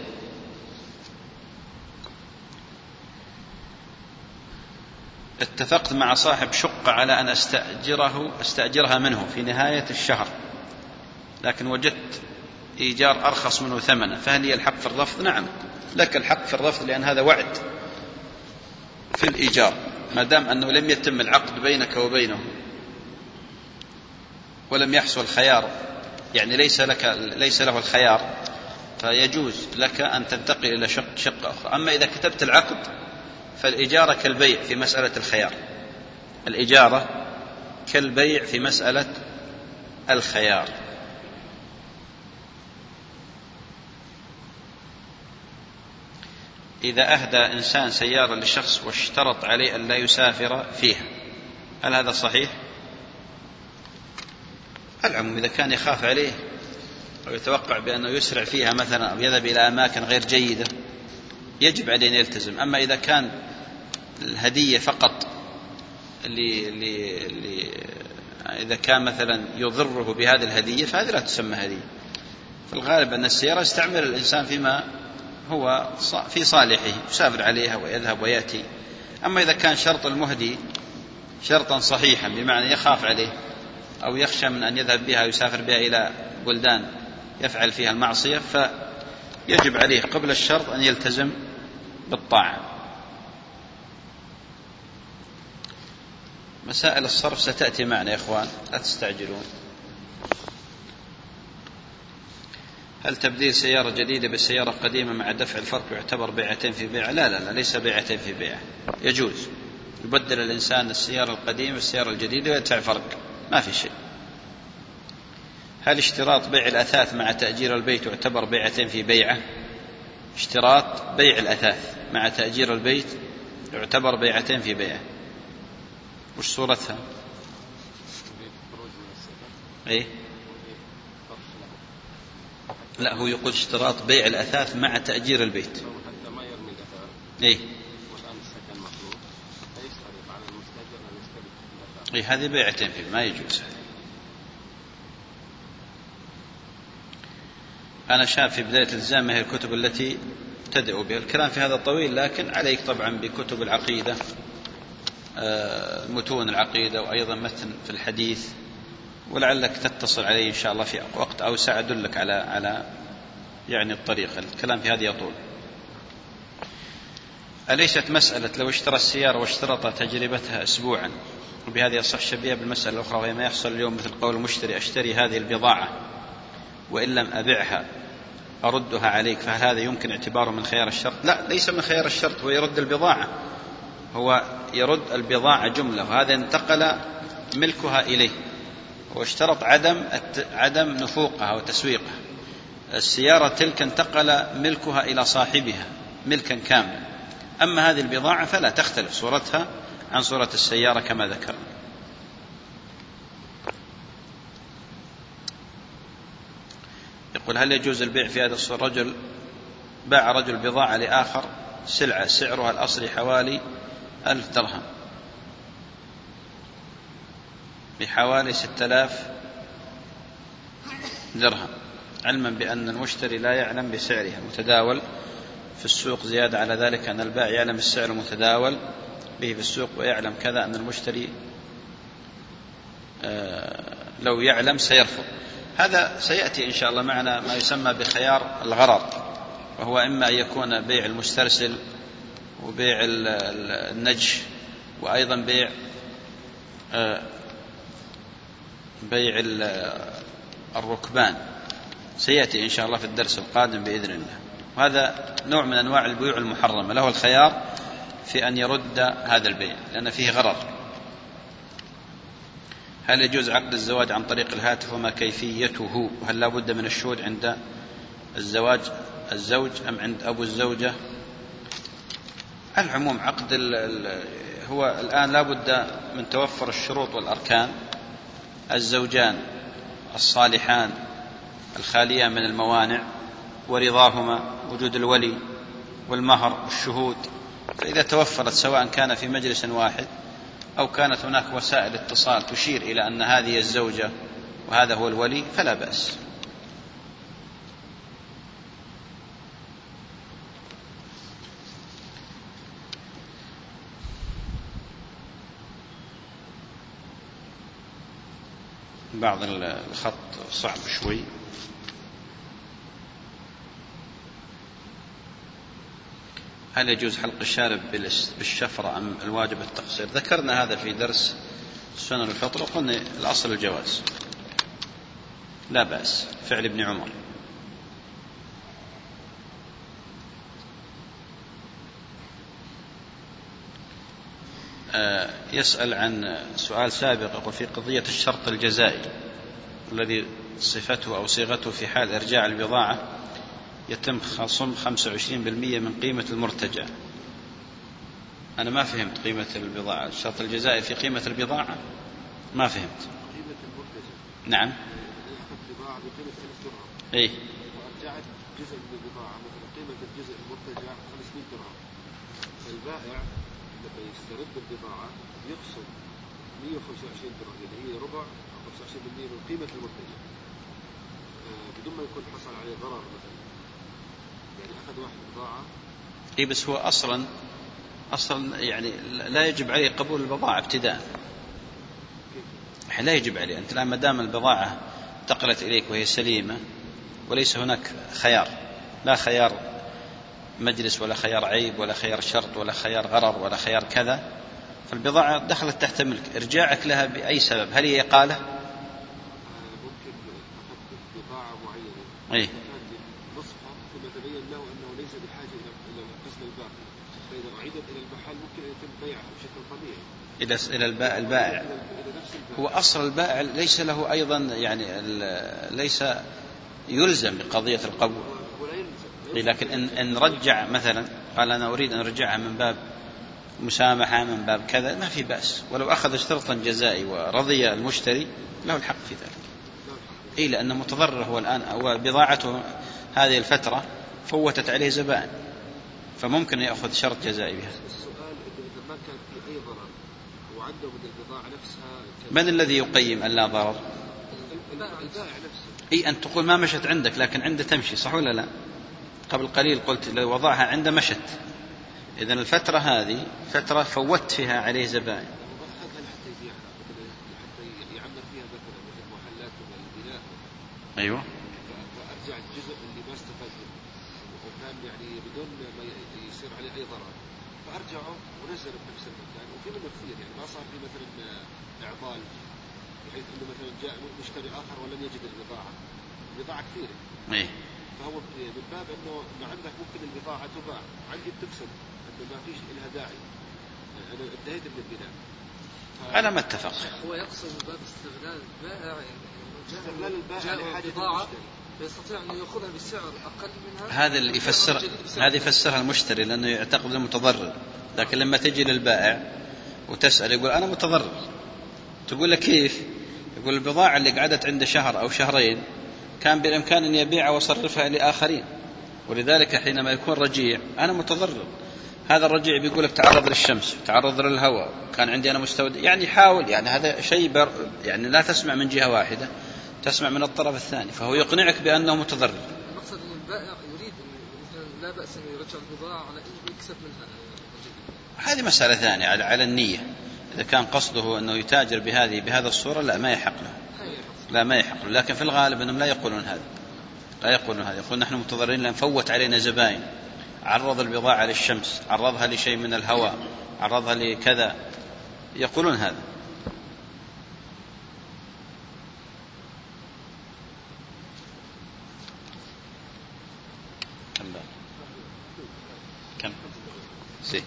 اتفقت مع صاحب شقة على أن أستأجره أستأجرها منه في نهاية الشهر، لكن وجدت إيجار أرخص منه ثمنه، فهل لي الحق في الرفض؟ نعم لك الحق في الرفض، لأن هذا وعد في الإيجار، ما دام أنه لم يتم العقد بينك وبينه ولم يحصل خيار، يعني ليس لك ليس له الخيار، فيجوز لك أن تنتقل إلى شق شقة أخرى. أما إذا كتبت العقد فالإجارة كالبيع في مسألة الخيار، الإجارة كالبيع في مسألة الخيار. إذا أهدى إنسان سيارة لشخص واشترط عليه أن لا يسافر فيها هل هذا صحيح؟ العموم إذا كان يخاف عليه أو يتوقع بأنه يسرع فيها مثلا أو يذهب إلى أماكن غير جيدة يجب عليه أن يلتزم. أما إذا كان الهدية فقط اللي اللي اللي إذا كان مثلا يضره بهذه الهدية فهذه لا تسمى هدية. في الغالب أن السيارة يستعمل الإنسان فيما هو في صالحه، يسافر عليها ويذهب ويأتي. أما إذا كان شرط المهدي شرطا صحيحا بمعنى يخاف عليه أو يخشى من أن يذهب بها ويسافر بها إلى بلدان يفعل فيها المعصية فيجب عليه قبل الشرط أن يلتزم بالطاعة. مسائل الصرف ستأتي معنا يا إخوان لا تستعجلون. هل تبديل سيارة جديدة بالسيارة قديمة مع دفع الفرق يعتبر بيعتين في بيع؟ لا لا لا ليس بيعتين في بيع، يجوز يبدل الإنسان السيارة القديمة بالسيارة الجديدة ويدفع فرق، ما في شيء. هل اشتراط بيع الأثاث مع تأجير البيت يعتبر بيعتين في بيعة؟ اشتراط بيع الأثاث مع تأجير البيت يعتبر بيعتين في بيعة. وش صورتها؟ ايه لا هو يقول اشتراط بيع الأثاث مع تأجير البيت. ايه ايه هذه بيعتين في ما يجوز. أنا شاف في بداية الإلزام هي الكتب التي تدعو بها. الكلام في هذا طويل، لكن عليك طبعا بكتب العقيدة، متون العقيدة، وأيضا متن في الحديث، ولعلك تتصل عليه إن شاء الله في وقت أوسع أدلك على على يعني الطريقة. الكلام في هذه يطول. أليست مسألة لو اشترى السيارة واشترط تجربتها أسبوعا وبهذه يصح شبيهة بالمسألة الأخرى وهي ما يحصل اليوم مثل قول المشتري أشتري هذه البضاعة وإن لم أبيعها أردها عليك، فهل هذا يمكن اعتباره من خيار الشرط؟ لا ليس من خيار الشرط، هو يرد البضاعة، هو يرد البضاعة جملة، وهذا انتقل ملكها إليه، واشترط عدم عدم نفوقها وتسويقها. السيارة تلك انتقل ملكها إلى صاحبها ملكا كاملا، أما هذه البضاعة فلا تختلف صورتها عن صورة السيارة كما ذكر. يقول هل يجوز البيع في هذا الصورة؟ رجل باع رجل بضاعة لآخر سلعة سعرها الأصلي حوالي ألف درهم بحوالي ستة آلاف درهم، علما بأن المشتري لا يعلم بسعرها المتداول في السوق، زيادة على ذلك أن البائع يعلم السعر المتداول به في السوق ويعلم كذا أن المشتري لو يعلم سيرفض. هذا سيأتي إن شاء الله معنا ما يسمى بخيار الغرر، وهو إما أن يكون بيع المسترسل وبيع النجش وأيضا بيع بيع الركبان، سيأتي إن شاء الله في الدرس القادم بإذن الله. وهذا نوع من أنواع البيوع المحرمة، له الخيار في أن يرد هذا البيع لأن فيه غرر. هل يجوز عقد الزواج عن طريق الهاتف وما كيفيته؟ وهل لا بد من الشهود عند الزواج؟ الزوج أم عند أبو الزوجة؟ العموم عقد هو الآن لا بد من توفر الشروط والأركان: الزوجان الصالحان الخاليان من الموانع ورضاهما، وجود الولي والمهر والشهود. فإذا توفرت سواء كان في مجلس واحد أو كانت هناك وسائل اتصال تشير إلى أن هذه الزوجة وهذا هو الولي فلا بأس. بعض الخط صعب شوي. هل يجوز حلق الشارب بالشفرة أم الواجب التقصير؟ ذكرنا هذا في درس سنن الفطر وقلنا الأصل الجواز، لا بأس، فعل ابن عمر. يسأل عن سؤال سابق، يقول في قضية الشرط الجزائي الذي صفته أو صيغته في حال إرجاع البضاعة يتم خصم خمسة وعشرين بالمئة من قيمة المرتجع. أنا ما فهمت قيمة البضاعة. الشرط الجزائي في قيمة البضاعة ما فهمت. قيمة المرتجع. نعم. أخذ بضاعة بقيمة ألف درهم. إيه. ورجعت جزء من البضاعة، مثلا قيمة الجزء المرتجع خمسمائة درهم. فالبائع لما يسترد البضاعة يقسم مئة وخمسة وعشرين درهم، اللي هي ربع أو خمسة وعشرين بالمئة من قيمة المرتجع، بدون ما يكون حصل عليه ضرر. مثلا يعني أخذ واحد بضاعة. إيه بس هو أصلا أصلا يعني لا يجب عليه قبول البضاعة ابتداء. لا يجب عليه. أنت الآن ما دام البضاعة انتقلت إليك وهي سليمة وليس هناك خيار، لا خيار مجلس ولا خيار عيب ولا خيار شرط ولا خيار غرر ولا خيار كذا، فالبضاعة دخلت تحت ملك. إرجاعك لها بأي سبب، هل هي إقالة؟ ممكن أخذ بضاعة معينة. إيه. نصفها ثم تبين له أنه ليس بحاجة إلى القسم الباقي، فإذا أعيدت إلى المحل ممكن أن يتم بيعها بشكل طبيعي إلى إلى البائع. هو أصل البائع ليس له أيضا يعني ليس يلزم بقضية القبول، لكن إن, إن رجع مثلا قال أنا أريد أن أرجعها من باب مسامحة من باب كذا ما في بأس، ولو أخذ شرطا جزائي ورضي المشتري له الحق في ذلك. إيه لأنه متضرر هو الآن، أو بضاعته هذه الفترة فوتت عليه زبائن، فممكن يأخذ شرط جزائي بها. السؤال إذا ما كان في أي ضرر وعنده من البضاعة نفسها، من الذي يقيم أن لا ضرر؟ البائع نفسه. إيه أن تقول ما مشت عندك لكن عنده تمشي، صح ولا لا؟ قبل قليل قلت لو وضعها عنده مشت، إذن الفترة هذه فترة فوت فيها عليه زبائن. أيوة. فأرجع الجزء اللي ما استفاد منه وكان يعني بدون ما يصير عليه أي ضرر، فأرجعه ونزل بنفس المكان. وفي منه كثير يعني ما صار في مثلا إعطال بحيث إنه مثلا جاء مشتري آخر ولم يجد البضاعة. البضاعة كثيرة. إيه. فهو من باب إنه إنه عندك ممكن البضاعة تباع، عندي بتكسب، إنه ما فيش إلها داعي، أنا انتهيت من البناء. أنا ما اتفق. هو يقصد باب استغلال البائع، استغلال البائع لحاجة البضاعة فيستطيع أن يأخذها بسعر أقل منها. هذا اللي يفسر، هذا يفسرها المشتري لأنه يعتقد المتضرر. لكن لما تجي للبائع وتسأل يقول أنا متضرر، تقول له كيف؟ يقول البضاعة اللي قعدت عنده شهر أو شهرين كان بالإمكان أن يبيعها وصرفها لآخرين، ولذلك حينما يكون رجيع أنا متضرر. هذا الرجيع بيقول لك تعرض للشمس، تعرض للهواء، كان عندي أنا مستودع، يعني حاول، يعني هذا شيء بر يعني لا تسمع من جهة واحدة، تسمع من الطرف الثاني، فهو يقنعك بأنه متضرر. المقصد أن البائع يريد مثلا لا بأس أن يرجع البضاعة على أنه يكسب منها. هذه مسألة ثانية على على النية. إذا كان قصده أنه يتاجر بهذه بهذا الصورة لا ما يحق له، لا ما يحق له. لكن في الغالب أنهم لا يقولون هذا، لا يقولون هذا، يقول نحن متضررين لأن فوت علينا زبائن، عرض البضاعة للشمس، عرضها لشيء من الهواء، عرضها لكذا، يقولون هذا. كم سي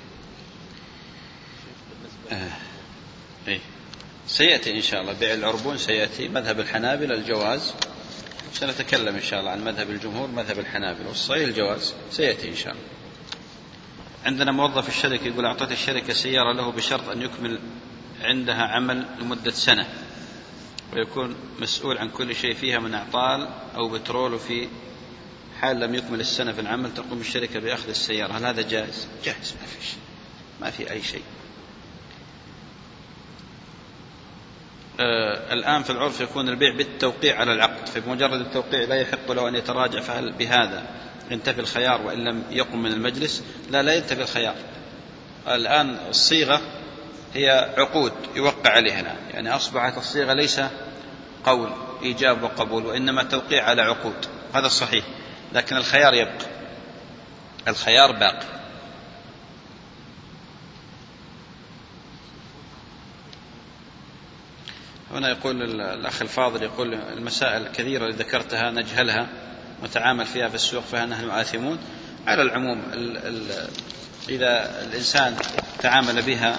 آه. إيه. سيأتي إن شاء الله بيع العربون، سيأتي مذهب الحنابلة الجواز سنتكلم إن شاء الله عن مذهب الجمهور مذهب الحنابلة، والصحيح الجواز سيأتي إن شاء الله. عندنا موظف الشركة يقول أعطت الشركة سيارة له بشرط أن يكمل عندها عمل لمدة سنة ويكون مسؤول عن كل شيء فيها من أعطال أو بترول، وفي حال لم يكمل السنة في العمل تقوم الشركة بأخذ السيارة. هل هذا جائز؟ جائز، ما في شيء، ما في أي شيء. آه الآن في العرف يكون البيع بالتوقيع على العقد، فبمجرد التوقيع لا يحق له أن يتراجع، فهل بهذا ينتفي الخيار وإن لم يقم من المجلس؟ لا لا ينتفي الخيار. الآن الصيغة هي عقود يوقع عليها الآن، يعني أصبحت الصيغة ليس قول إيجاب وقبول، وإنما توقيع على عقود، هذا الصحيح، لكن الخيار يبقى، الخيار باقي. هنا يقول الأخ الفاضل، يقول المسائل الكثيرة اللي ذكرتها نجهلها وتعامل فيها في السوق فهل نحن آثمون؟ على العموم ال ال إذا الإنسان تعامل بها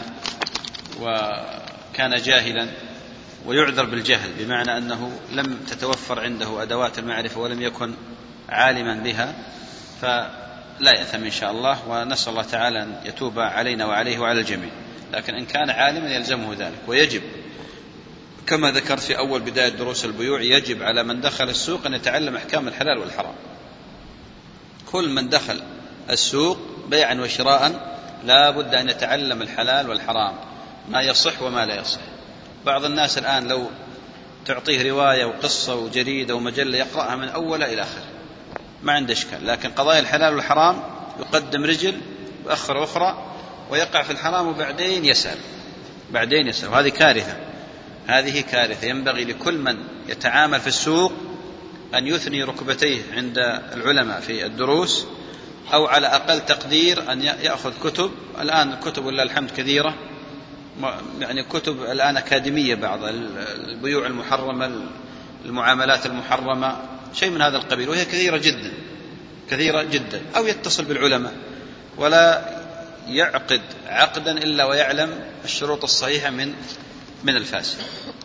وكان جاهلا ويعذر بالجهل، بمعنى أنه لم تتوفر عنده أدوات المعرفة ولم يكن عالما بها، فلا يأثم إن شاء الله، ونسأل الله تعالى أن يتوب علينا وعليه وعلى الجميع. لكن إن كان عالما يلزمه ذلك، ويجب كما ذكرت في أول بداية دروس البيوع يجب على من دخل السوق أن يتعلم أحكام الحلال والحرام. كل من دخل السوق بيعا وشراء لا بد أن يتعلم الحلال والحرام، ما يصح وما لا يصح. بعض الناس الآن لو تعطيه رواية وقصة وجريدة ومجلة يقرأها من أولها إلى آخر ما عنده إشكال، لكن قضايا الحلال والحرام يقدم رجل وأخر أخرى ويقع في الحرام وبعدين يسأل بعدين يسأل وهذه كارثة، هذه كارثة. ينبغي لكل من يتعامل في السوق أن يثني ركبتيه عند العلماء في الدروس، أو على أقل تقدير أن يأخذ كتب. الآن الكتب ولله الحمد كثيرة، يعني كتب الآن أكاديمية، بعض البيوع المحرمة، المعاملات المحرمة، شيء من هذا القبيل، وهي كثيرة جدا كثيرة جدا. أو يتصل بالعلماء ولا يعقد عقدا إلا ويعلم الشروط الصحيحة من من الفاسد.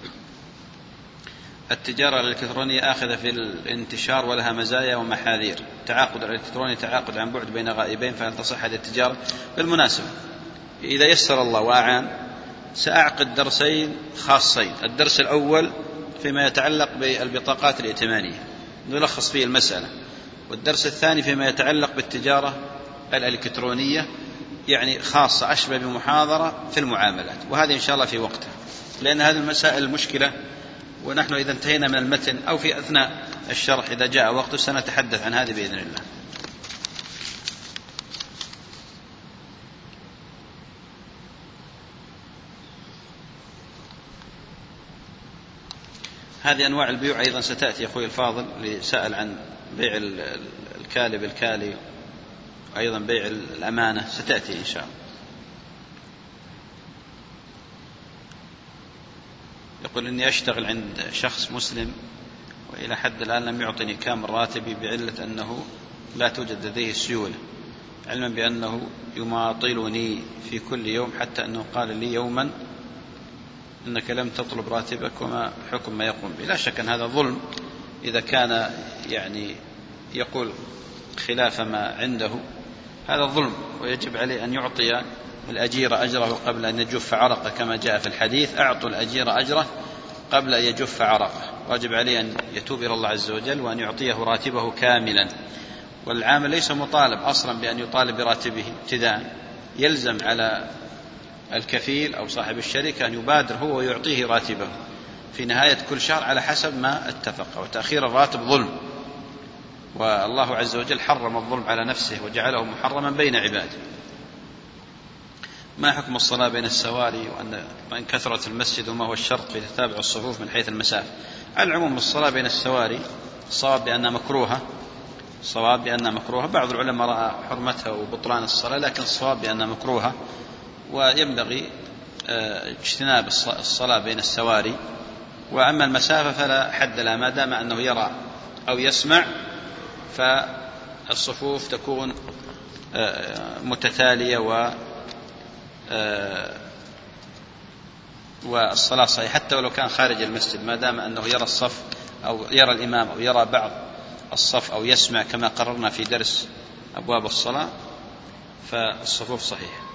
التجارة الإلكترونية آخذة في الانتشار ولها مزايا ومحاذير. تعاقد الإلكتروني تعاقد عن بعد بين غائبين، فهل تصح هذه التجارة؟ بالمناسبة إذا يسر الله وأعان سأعقد درسين خاصين. الدرس الأول فيما يتعلق بالبطاقات الائتمانية نلخص فيه المسألة، والدرس الثاني فيما يتعلق بالتجارة الإلكترونية، يعني خاصة أشبه بمحاضرة في المعاملات، وهذه إن شاء الله في وقتها، لأن هذه المسائل المشكلة، ونحن إذا انتهينا من المتن أو في أثناء الشرح إذا جاء وقته سنتحدث عن هذه بإذن الله. هذه أنواع البيوع أيضا ستأتي. أخوي الفاضل اللي سأل عن بيع الكالي بالكالي، أيضا بيع الأمانة ستأتي إن شاء الله. يقول إني أشتغل عند شخص مسلم وإلى حد الآن لم يعطني كامل راتبي بعلة أنه لا توجد لديه السيولة، علما بأنه يماطلني في كل يوم، حتى أنه قال لي يوما إنك لم تطلب راتبك وما حكم ما يقوم به. لا شك أن هذا ظلم إذا كان يعني يقول خلاف ما عنده، هذا ظلم، ويجب عليه أن يعطي الأجير أجره قبل أن يجف عرقه، كما جاء في الحديث أعطوا الأجير أجره قبل أن يجف عرقه. واجب عليه أن يتوب إلى الله عز وجل وأن يعطيه راتبه كاملا. والعامل ليس مطالب أصلا بأن يطالب براتبه ابتداء، يلزم على الكفيل أو صاحب الشركة أن يبادر هو ويعطيه راتبه في نهاية كل شهر على حسب ما اتفق، وتأخير الراتب ظلم، والله عز وجل حرم الظلم على نفسه وجعله محرما بين عباده. ما حكم الصلاة بين السواري وأن كثرة المسجد، وما هو الشرط في تتابع الصفوف من حيث المسافة؟ على العموم الصلاة بين السواري الصواب بأنها مكروهة، الصواب بأنها مكروهة. بعض العلماء رأى حرمتها وبطلان الصلاة، لكن الصواب بأنها مكروهة، وينبغي اجتناب الصلاة بين السواري. وأما المسافة فلا حد لها، ما دام أنه يرى أو يسمع فالصفوف تكون متتالية و والصلاة صحيحة، حتى ولو كان خارج المسجد، ما دام أنه يرى الصف أو يرى الإمام أو يرى بعض الصف أو يسمع كما قررنا في درس أبواب الصلاة فالصفوف صحيحة.